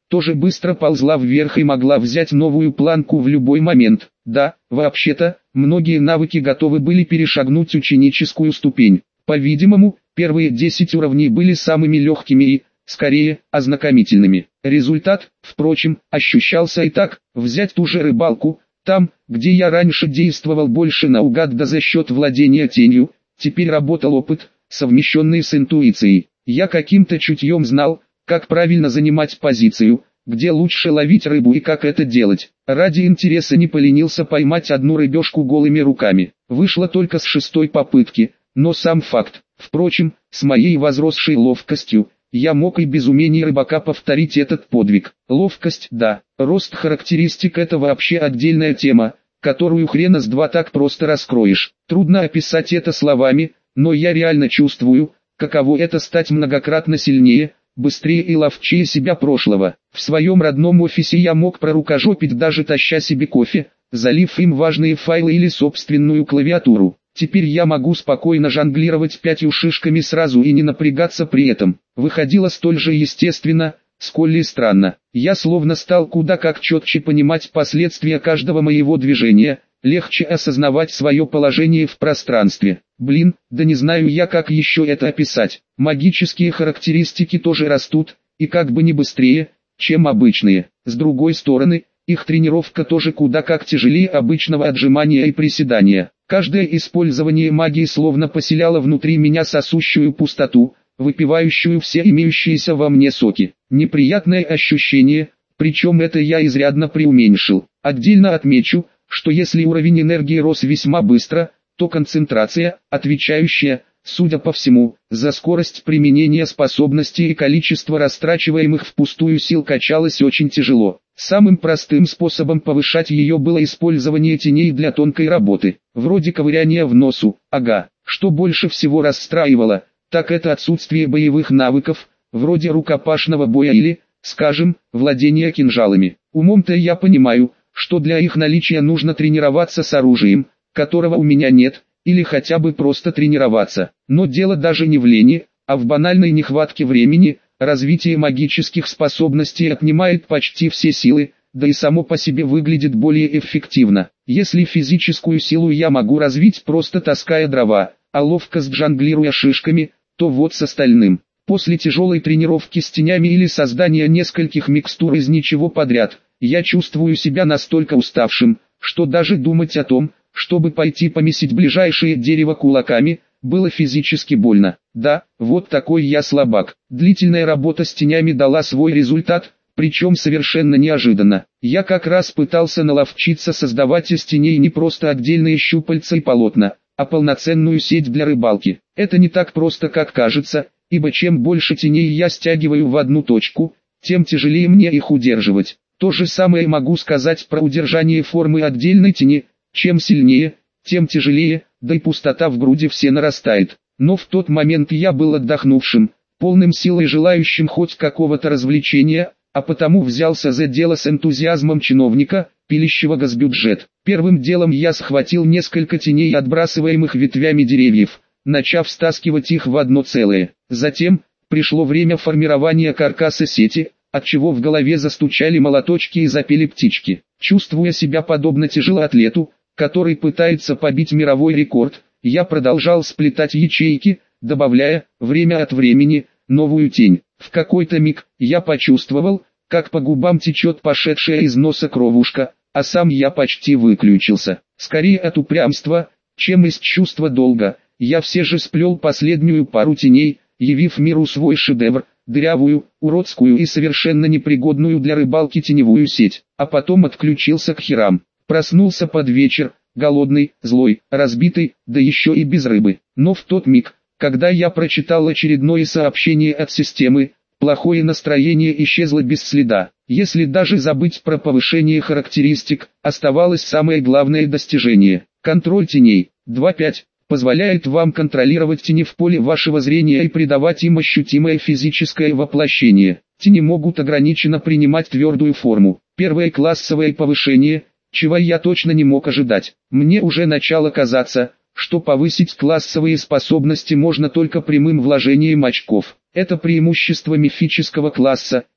Speaker 1: тоже быстро ползла вверх и могла взять новую планку в любой момент. Да, вообще-то, многие навыки готовы были перешагнуть ученическую ступень. По-видимому, первые десять уровней были самыми легкими и, скорее, ознакомительными. Результат, впрочем, ощущался и так. Взять ту же рыбалку, там, где я раньше действовал больше наугад да за счет владения тенью, теперь работал опыт, совмещенный с интуицией. Я каким-то чутьем знал, как правильно занимать позицию, где лучше ловить рыбу и как это делать. Ради интереса не поленился поймать одну рыбешку голыми руками. Вышло только с шестой попытки, но сам факт. Впрочем, с моей возросшей ловкостью, я мог и без умений рыбака повторить этот подвиг. Ловкость, да, рост характеристик — это вообще отдельная тема, которую хрена с два так просто раскроешь. Трудно описать это словами, но я реально чувствую, каково это стать многократно сильнее, быстрее и ловчее себя прошлого. В своем родном офисе я мог прорукожопить, даже таща себе кофе, залив им важные файлы или собственную клавиатуру. Теперь я могу спокойно жонглировать пятью шишками сразу и не напрягаться при этом. Выходило столь же естественно, сколь и странно. Я словно стал куда как четче понимать последствия каждого моего движения, легче осознавать свое положение в пространстве. Блин, да не знаю я, как еще это описать. Магические характеристики тоже растут, и как бы не быстрее, чем обычные. С другой стороны, их тренировка тоже куда как тяжелее обычного отжимания и приседания. Каждое использование магии словно поселяло внутри меня сосущую пустоту, выпивающую все имеющиеся во мне соки. Неприятное ощущение, причем это я изрядно преуменьшил. Отдельно отмечу, что если уровень энергии рос весьма быстро, то концентрация, отвечающая, судя по всему, за скорость применения способностей и количество растрачиваемых впустую сил, качалась очень тяжело. Самым простым способом повышать ее было использование теней для тонкой работы, вроде ковыряния в носу. Ага, что больше всего расстраивало, так это отсутствие боевых навыков, вроде рукопашного боя или, скажем, владения кинжалами. Умом-то я понимаю, что для их наличия нужно тренироваться с оружием, которого у меня нет, или хотя бы просто тренироваться. Но дело даже не в лени, а в банальной нехватке времени. Развитие магических способностей отнимает почти все силы, да и само по себе выглядит более эффективно. Если физическую силу я могу развить просто таская дрова, а ловкость жонглируя шишками, то вот с остальным. После тяжелой тренировки с тенями или создания нескольких микстур из ничего подряд, я чувствую себя настолько уставшим, что даже думать о том, чтобы пойти помесить ближайшее дерево кулаками, было физически больно. Да, вот такой я слабак. Длительная работа с тенями дала свой результат, причем совершенно неожиданно. Я как раз пытался наловчиться создавать из теней не просто отдельные щупальца и полотна, а полноценную сеть для рыбалки. Это не так просто, как кажется, ибо чем больше теней я стягиваю в одну точку, тем тяжелее мне их удерживать. То же самое могу сказать про удержание формы отдельной тени. Чем сильнее, тем тяжелее, да и пустота в груди все нарастает. Но в тот момент я был отдохнувшим, полным сил и желающим хоть какого-то развлечения, а потому взялся за дело с энтузиазмом чиновника, пилящего госбюджет. Первым делом я схватил несколько теней, отбрасываемых ветвями деревьев, начав стаскивать их в одно целое. Затем, пришло время формирования каркаса сети, отчего в голове застучали молоточки и запели птички. Чувствуя себя подобно тяжелоатлету, который пытается побить мировой рекорд, я продолжал сплетать ячейки, добавляя, время от времени, новую тень. В какой-то миг, я почувствовал, как по губам течет пошедшая из носа кровушка, а сам я почти выключился. Скорее от упрямства, чем из чувства долга, я все же сплел последнюю пару теней, явив миру свой шедевр, дырявую, уродскую и совершенно непригодную для рыбалки теневую сеть, а потом отключился к херам. Проснулся под вечер, голодный, злой, разбитый, да еще и без рыбы. Но в тот миг, когда я прочитал очередное сообщение от системы, плохое настроение исчезло без следа. Если даже забыть про повышение характеристик, оставалось самое главное достижение. Контроль теней. два пять. Позволяет вам контролировать тени в поле вашего зрения и придавать им ощутимое физическое воплощение. Тени могут ограниченно принимать твердую форму. Первое классовое повышение, чего я точно не мог ожидать. Мне уже начало казаться, что повысить классовые способности можно только прямым вложением очков. Это преимущество мифического класса,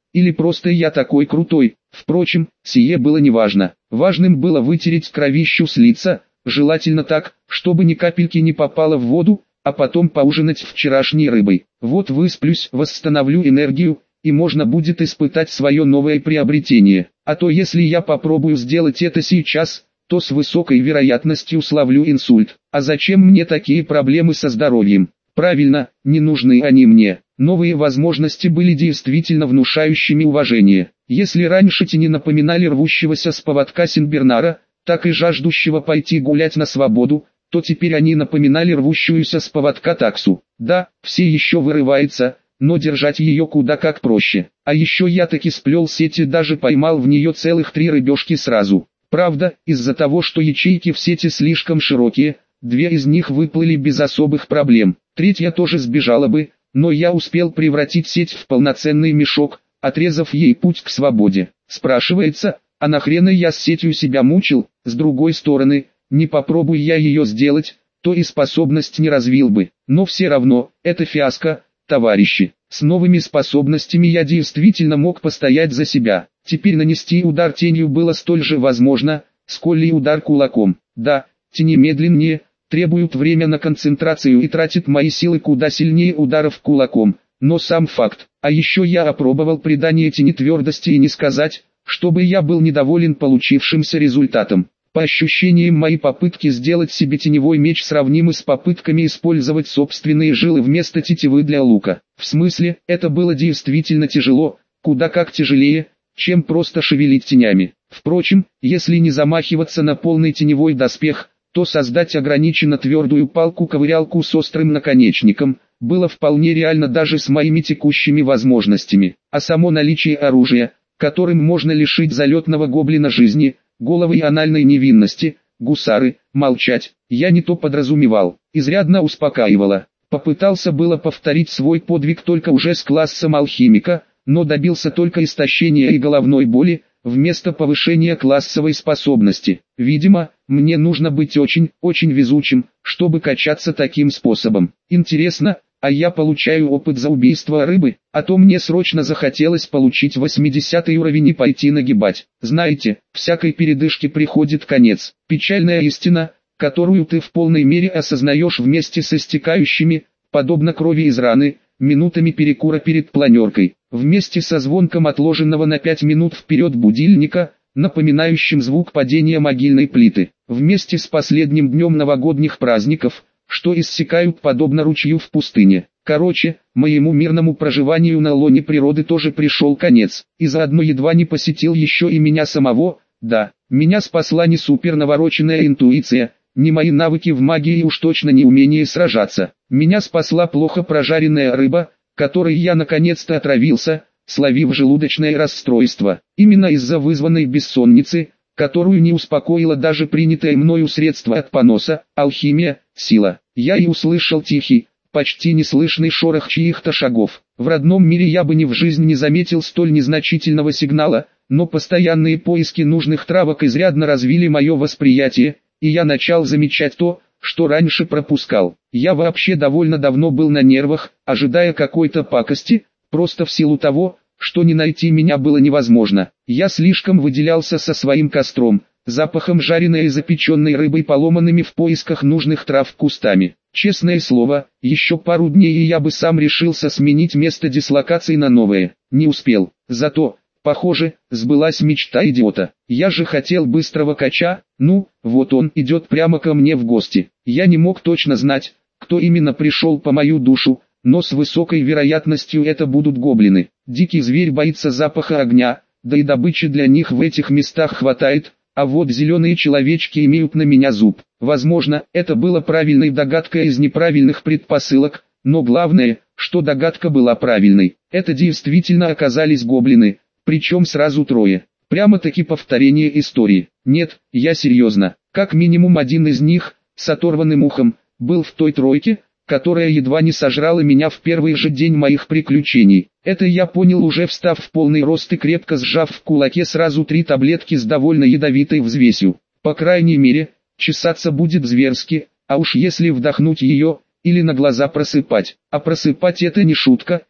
Speaker 1: или просто я такой крутой. Впрочем, сие было неважно. Важным было вытереть кровищу с лица, желательно так, чтобы ни капельки не попало в воду, а потом поужинать вчерашней рыбой. Вот высплюсь, восстановлю энергию, и можно будет испытать свое новое приобретение. А то если я попробую сделать это сейчас, то с высокой вероятностью словлю инсульт. А зачем мне такие проблемы со здоровьем? Правильно, не нужны они мне. Новые возможности были действительно внушающими уважение. Если раньше тени напоминали рвущегося с поводка Сенбернара, так и жаждущего пойти гулять на свободу, то теперь они напоминали рвущуюся с поводка таксу. Да, все еще вырывается, но держать ее куда как проще. А еще я таки сплел сети, даже поймал в нее целых три рыбешки сразу. Правда, из-за того, что ячейки в сети слишком широкие, две из них выплыли без особых проблем. Третья тоже сбежала бы, но я успел превратить сеть в полноценный мешок, отрезав ей путь к свободе. Спрашивается, а нахрена я с сетью себя мучил? С другой стороны, не попробуй я ее сделать, то и способность не развил бы. Но все равно, это фиаско, товарищи. С новыми способностями я действительно мог постоять за себя. Теперь нанести удар тенью было столь же возможно, сколь и удар кулаком. Да, тени медленнее, требуют время на концентрацию и тратят мои силы куда сильнее ударов кулаком. Но сам факт. А еще я опробовал придание тени твердости, и не сказать, чтобы я был недоволен получившимся результатом. По ощущениям, мои попытки сделать себе теневой меч сравнимы с попытками использовать собственные жилы вместо тетивы для лука. В смысле, это было действительно тяжело, куда как тяжелее, чем просто шевелить тенями. Впрочем, если не замахиваться на полный теневой доспех, то создать ограниченно твердую палку-ковырялку с острым наконечником было вполне реально даже с моими текущими возможностями. А само наличие оружия, которым можно лишить залетного гоблина жизни, головы и анальной невинности, гусары, молчать, я не то подразумевал, изрядно успокаивало. Попытался было повторить свой подвиг только уже с классом алхимика, но добился только истощения и головной боли, вместо повышения классовой способности. Видимо, мне нужно быть очень, очень везучим, чтобы качаться таким способом. Интересно, а я получаю опыт за убийство рыбы, а то мне срочно захотелось получить восьмидесятый уровень и пойти нагибать. Знаете, всякой передышке приходит конец. Печальная истина, которую ты в полной мере осознаешь вместе со стекающими, подобно крови из раны, минутами перекура перед планеркой. Вместе со звонком отложенного на пять минут вперед будильника, напоминающим звук падения могильной плиты. Вместе с последним днем новогодних праздников, что иссякают подобно ручью в пустыне. Короче, моему мирному проживанию на лоне природы тоже пришел конец, и заодно едва не посетил еще и меня самого. Да, меня спасла не супер навороченная интуиция, не мои навыки в магии и уж точно не умение сражаться. Меня спасла плохо прожаренная рыба, которой я наконец-то отравился, словив желудочное расстройство. Именно из-за вызванной бессонницы, которую не успокоило даже принятое мною средство от поноса, алхимия, сила. Я и услышал тихий, почти неслышный шорох чьих-то шагов. В родном мире я бы ни в жизнь не заметил столь незначительного сигнала, но постоянные поиски нужных травок изрядно развили мое восприятие, и я начал замечать то, что раньше пропускал. Я вообще довольно давно был на нервах, ожидая какой-то пакости, просто в силу того, что не найти меня было невозможно. Я слишком выделялся со своим костром, запахом жареной и запеченной рыбой, поломанными в поисках нужных трав кустами. Честное слово, еще пару дней и я бы сам решился сменить место дислокации на новое. Не успел. Зато, похоже, сбылась мечта идиота. Я же хотел быстрого кача, ну, вот он идет прямо ко мне в гости. Я не мог точно знать, кто именно пришел по мою душу, но с высокой вероятностью это будут гоблины. Дикий зверь боится запаха огня, да и добычи для них в этих местах хватает, а вот зеленые человечки имеют на меня зуб. Возможно, это было правильной догадкой из неправильных предпосылок, но главное, что догадка была правильной. Это действительно оказались гоблины, причем сразу трое. Прямо-таки повторение истории. Нет, я серьезно. Как минимум один из них, с оторванным ухом, был в той тройке, которая едва не сожрала меня в первый же день моих приключений. Это я понял, уже встав в полный рост и крепко сжав в кулаке сразу три таблетки с довольно ядовитой взвесью. По крайней мере, чесаться будет зверски, а уж если вдохнуть ее, или на глаза просыпать. А просыпать это не шутка,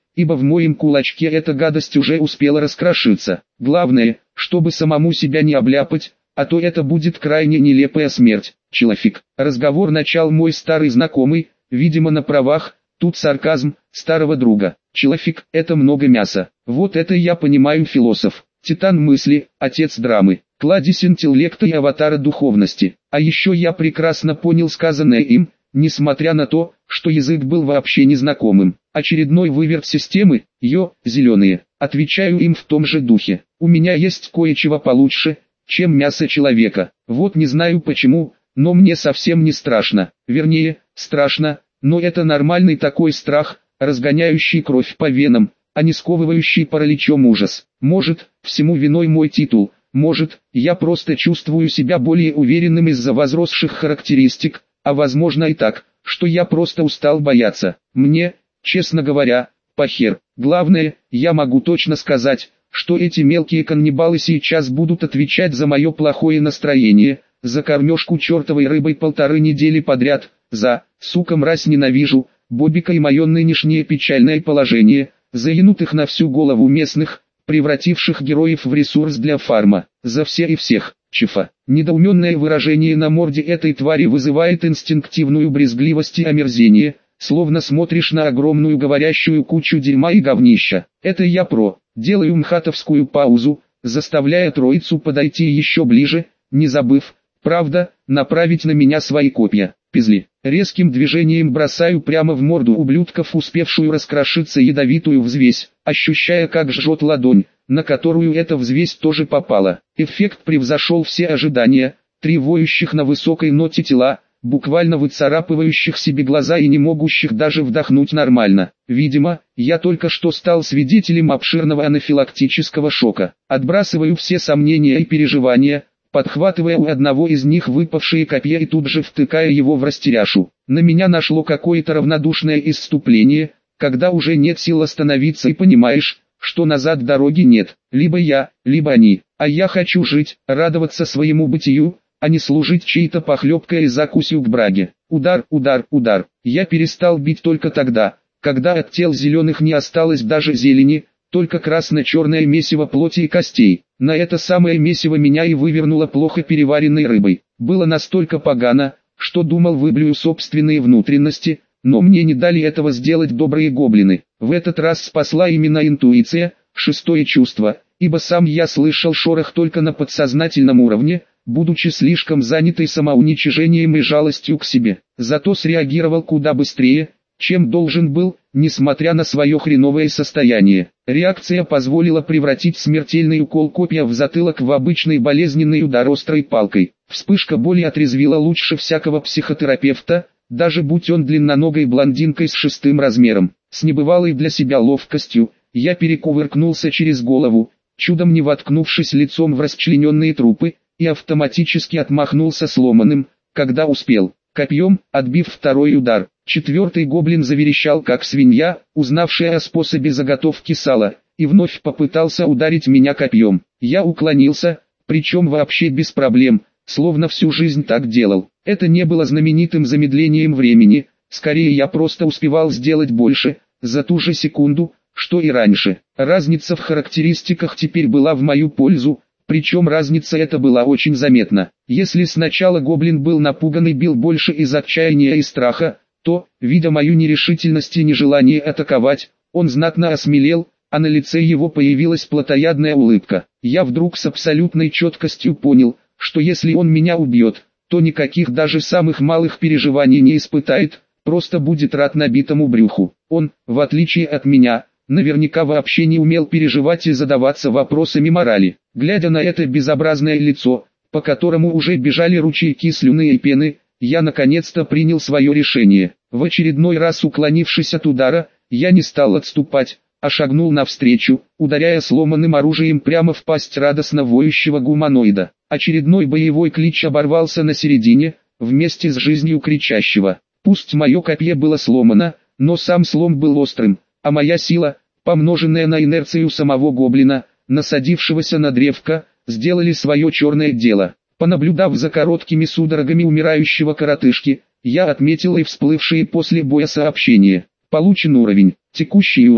Speaker 1: ибо в моем кулачке эта гадость уже успела раскрошиться. Главное, чтобы самому себя не обляпать, а то это будет крайне нелепая смерть. Человек. Разговор начал мой старый знакомый, видимо на правах, тут сарказм, старого друга. Человек – это много мяса. Вот это я понимаю философ. Титан мысли, отец драмы, кладезь интеллекта и аватара духовности. А еще я прекрасно понял сказанное им, несмотря на то, что язык был вообще незнакомым. Очередной выверт системы, йо, зеленые. Отвечаю им в том же духе. У меня есть кое-чего получше, чем мясо человека. Вот не знаю почему, но мне совсем не страшно. Вернее, страшно, но это нормальный такой страх, разгоняющий кровь по венам, а не сковывающий параличом ужас. Может, всему виной мой титул, может, я просто чувствую себя более уверенным из-за возросших характеристик, а возможно и так, что я просто устал бояться. Мне, честно говоря, похер. Главное, я могу точно сказать, что эти мелкие каннибалы сейчас будут отвечать за мое плохое настроение, за кормежку чертовой рыбой полторы недели подряд, за, сука мразь ненавижу, Бобика и мое нынешнее печальное положение, за янутых на всю голову местных, превративших героев в ресурс для фарма, за все и всех. Чифа. Недоуменное выражение на морде этой твари вызывает инстинктивную брезгливость и омерзение, словно смотришь на огромную говорящую кучу дерьма и говнища. Это я про. Делаю мхатовскую паузу, заставляя троицу подойти еще ближе, не забыв, правда, направить на меня свои копья. Пизли. Резким движением бросаю прямо в морду ублюдков успевшую раскрошиться ядовитую взвесь, ощущая как жжет ладонь, на которую эта взвесь тоже попала. Эффект превзошел все ожидания, три воющих на высокой ноте тела, буквально выцарапывающих себе глаза и не могущих даже вдохнуть нормально. Видимо, я только что стал свидетелем обширного анафилактического шока. Отбрасываю все сомнения и переживания, подхватывая у одного из них выпавшие копья и тут же втыкая его в растеряшу. На меня нашло какое-то равнодушное исступление, когда уже нет сил остановиться и понимаешь, что назад дороги нет, либо я, либо они, а я хочу жить, радоваться своему бытию, а не служить чьей-то похлебкой и закусью к браге. Удар, удар, удар. Я перестал бить только тогда, когда от тел зеленых не осталось даже зелени, только красно-черное месиво плоти и костей. На это самое месиво меня и вывернуло плохо переваренной рыбой. Было настолько погано, что думал выблюю собственные внутренности, но мне не дали этого сделать добрые гоблины. В этот раз спасла именно интуиция, шестое чувство, ибо сам я слышал шорох только на подсознательном уровне, будучи слишком занятой самоуничижением и жалостью к себе. Зато среагировал куда быстрее, чем должен был, несмотря на свое хреновое состояние. Реакция позволила превратить смертельный укол копья в затылок в обычный болезненный удар острой палкой. Вспышка боли отрезвила лучше всякого психотерапевта, даже будь он длинноногой блондинкой с шестым размером. С небывалой для себя ловкостью, я перекувыркнулся через голову, чудом не воткнувшись лицом в расчлененные трупы, и автоматически отмахнулся сломанным, когда успел, копьем, отбив второй удар. Четвертый гоблин заверещал как свинья, узнавшая о способе заготовки сала, и вновь попытался ударить меня копьем. Я уклонился, причем вообще без проблем, словно всю жизнь так делал. Это не было знаменитым замедлением времени, скорее я просто успевал сделать больше, за ту же секунду, что и раньше. Разница в характеристиках теперь была в мою пользу, причем разница эта была очень заметна. Если сначала гоблин был напуган и бил больше из отчаяния и страха, то, видя мою нерешительность и нежелание атаковать, он знатно осмелел, а на лице его появилась плотоядная улыбка. Я вдруг с абсолютной четкостью понял, что если он меня убьет, то никаких даже самых малых переживаний не испытает, просто будет рад набитому брюху. Он, в отличие от меня, наверняка вообще не умел переживать и задаваться вопросами морали. Глядя на это безобразное лицо, по которому уже бежали ручейки слюны и пены, я наконец-то принял свое решение. В очередной раз уклонившись от удара, я не стал отступать, а шагнул навстречу, ударяя сломанным оружием прямо в пасть радостно воющего гуманоида. Очередной боевой клич оборвался на середине, вместе с жизнью кричащего. Пусть мое копье было сломано, но сам слом был острым, а моя сила, помноженная на инерцию самого гоблина, насадившегося на древко, сделали свое черное дело. Понаблюдав за короткими судорогами умирающего коротышки, я отметил и всплывшие после боя сообщения. Получен уровень, текущий уровень,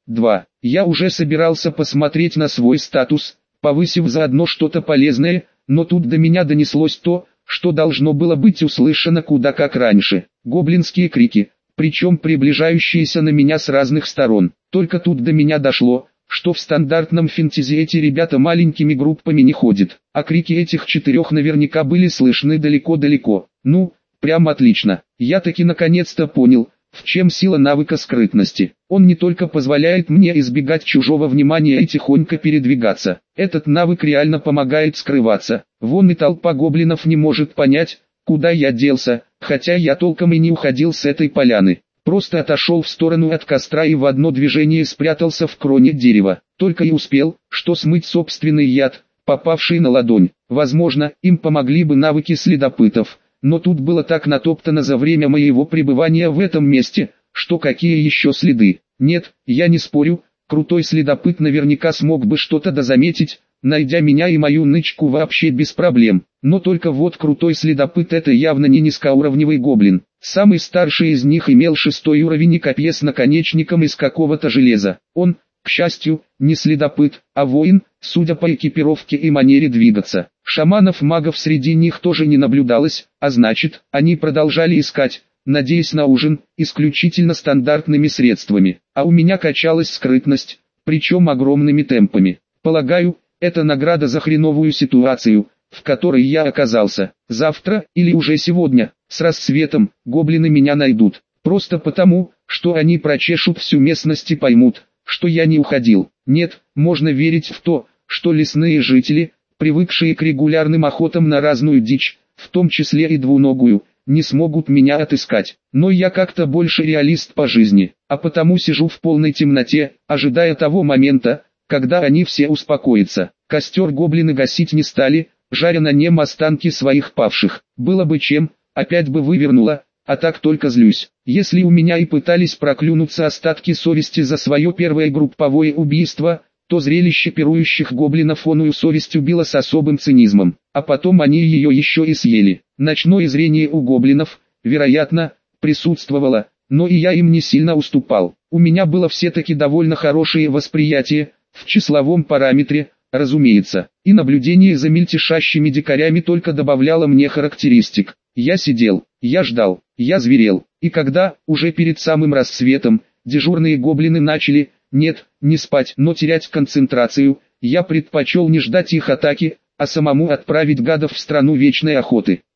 Speaker 1: два. Я уже собирался посмотреть на свой статус, повысив заодно что-то полезное, но тут до меня донеслось то, что должно было быть услышано куда как раньше. Гоблинские крики, причем приближающиеся на меня с разных сторон. Только тут до меня дошло, что в стандартном фэнтези эти ребята маленькими группами не ходят, а крики этих четырех наверняка были слышны далеко-далеко. Ну, прям отлично. Я таки наконец-то понял, в чем сила навыка скрытности. Он не только позволяет мне избегать чужого внимания и тихонько передвигаться. Этот навык реально помогает скрываться. Вон и толпа гоблинов не может понять, куда я делся, хотя я толком и не уходил с этой поляны. Просто отошел в сторону от костра и в одно движение спрятался в кроне дерева. Только и успел, что смыть собственный яд, попавший на ладонь. Возможно, им помогли бы навыки следопытов. Но тут было так натоптано за время моего пребывания в этом месте, что какие еще следы. Нет, я не спорю, крутой следопыт наверняка смог бы что-то дозаметить, найдя меня и мою нычку вообще без проблем. Но только вот крутой следопыт — это явно не низкоуровневый гоблин. Самый старший из них имел шестой уровень и копье с наконечником из какого-то железа. Он, к счастью, не следопыт, а воин, судя по экипировке и манере двигаться. Шаманов-магов среди них тоже не наблюдалось, а значит, они продолжали искать, надеясь на ужин, исключительно стандартными средствами. А у меня качалась скрытность, причем огромными темпами. Полагаю, это награда за хреновую ситуацию, в которой я оказался. Завтра, или уже сегодня, с рассветом, гоблины меня найдут. Просто потому, что они прочешут всю местность и поймут, что я не уходил. Нет, можно верить в то, что лесные жители, привыкшие к регулярным охотам на разную дичь, в том числе и двуногую, не смогут меня отыскать. Но я как-то больше реалист по жизни, а потому сижу в полной темноте, ожидая того момента, когда они все успокоятся. Костер гоблины гасить не стали, жаря на нем останки своих павших. Было бы чем, опять бы вывернуло, а так только злюсь. Если у меня и пытались проклюнуться остатки совести за свое первое групповое убийство, то зрелище пирующих гоблинов оную совесть убило с особым цинизмом, а потом они ее еще и съели. Ночное зрение у гоблинов, вероятно, присутствовало, но и я им не сильно уступал. У меня было все-таки довольно хорошее восприятие, в числовом параметре, разумеется, и наблюдение за мельтешащими дикарями только добавляло мне характеристик. Я сидел, я ждал, я зверел, и когда, уже перед самым рассветом, дежурные гоблины начали, нет, не спать, но терять концентрацию, я предпочел не ждать их атаки, а самому отправить гадов в страну вечной охоты.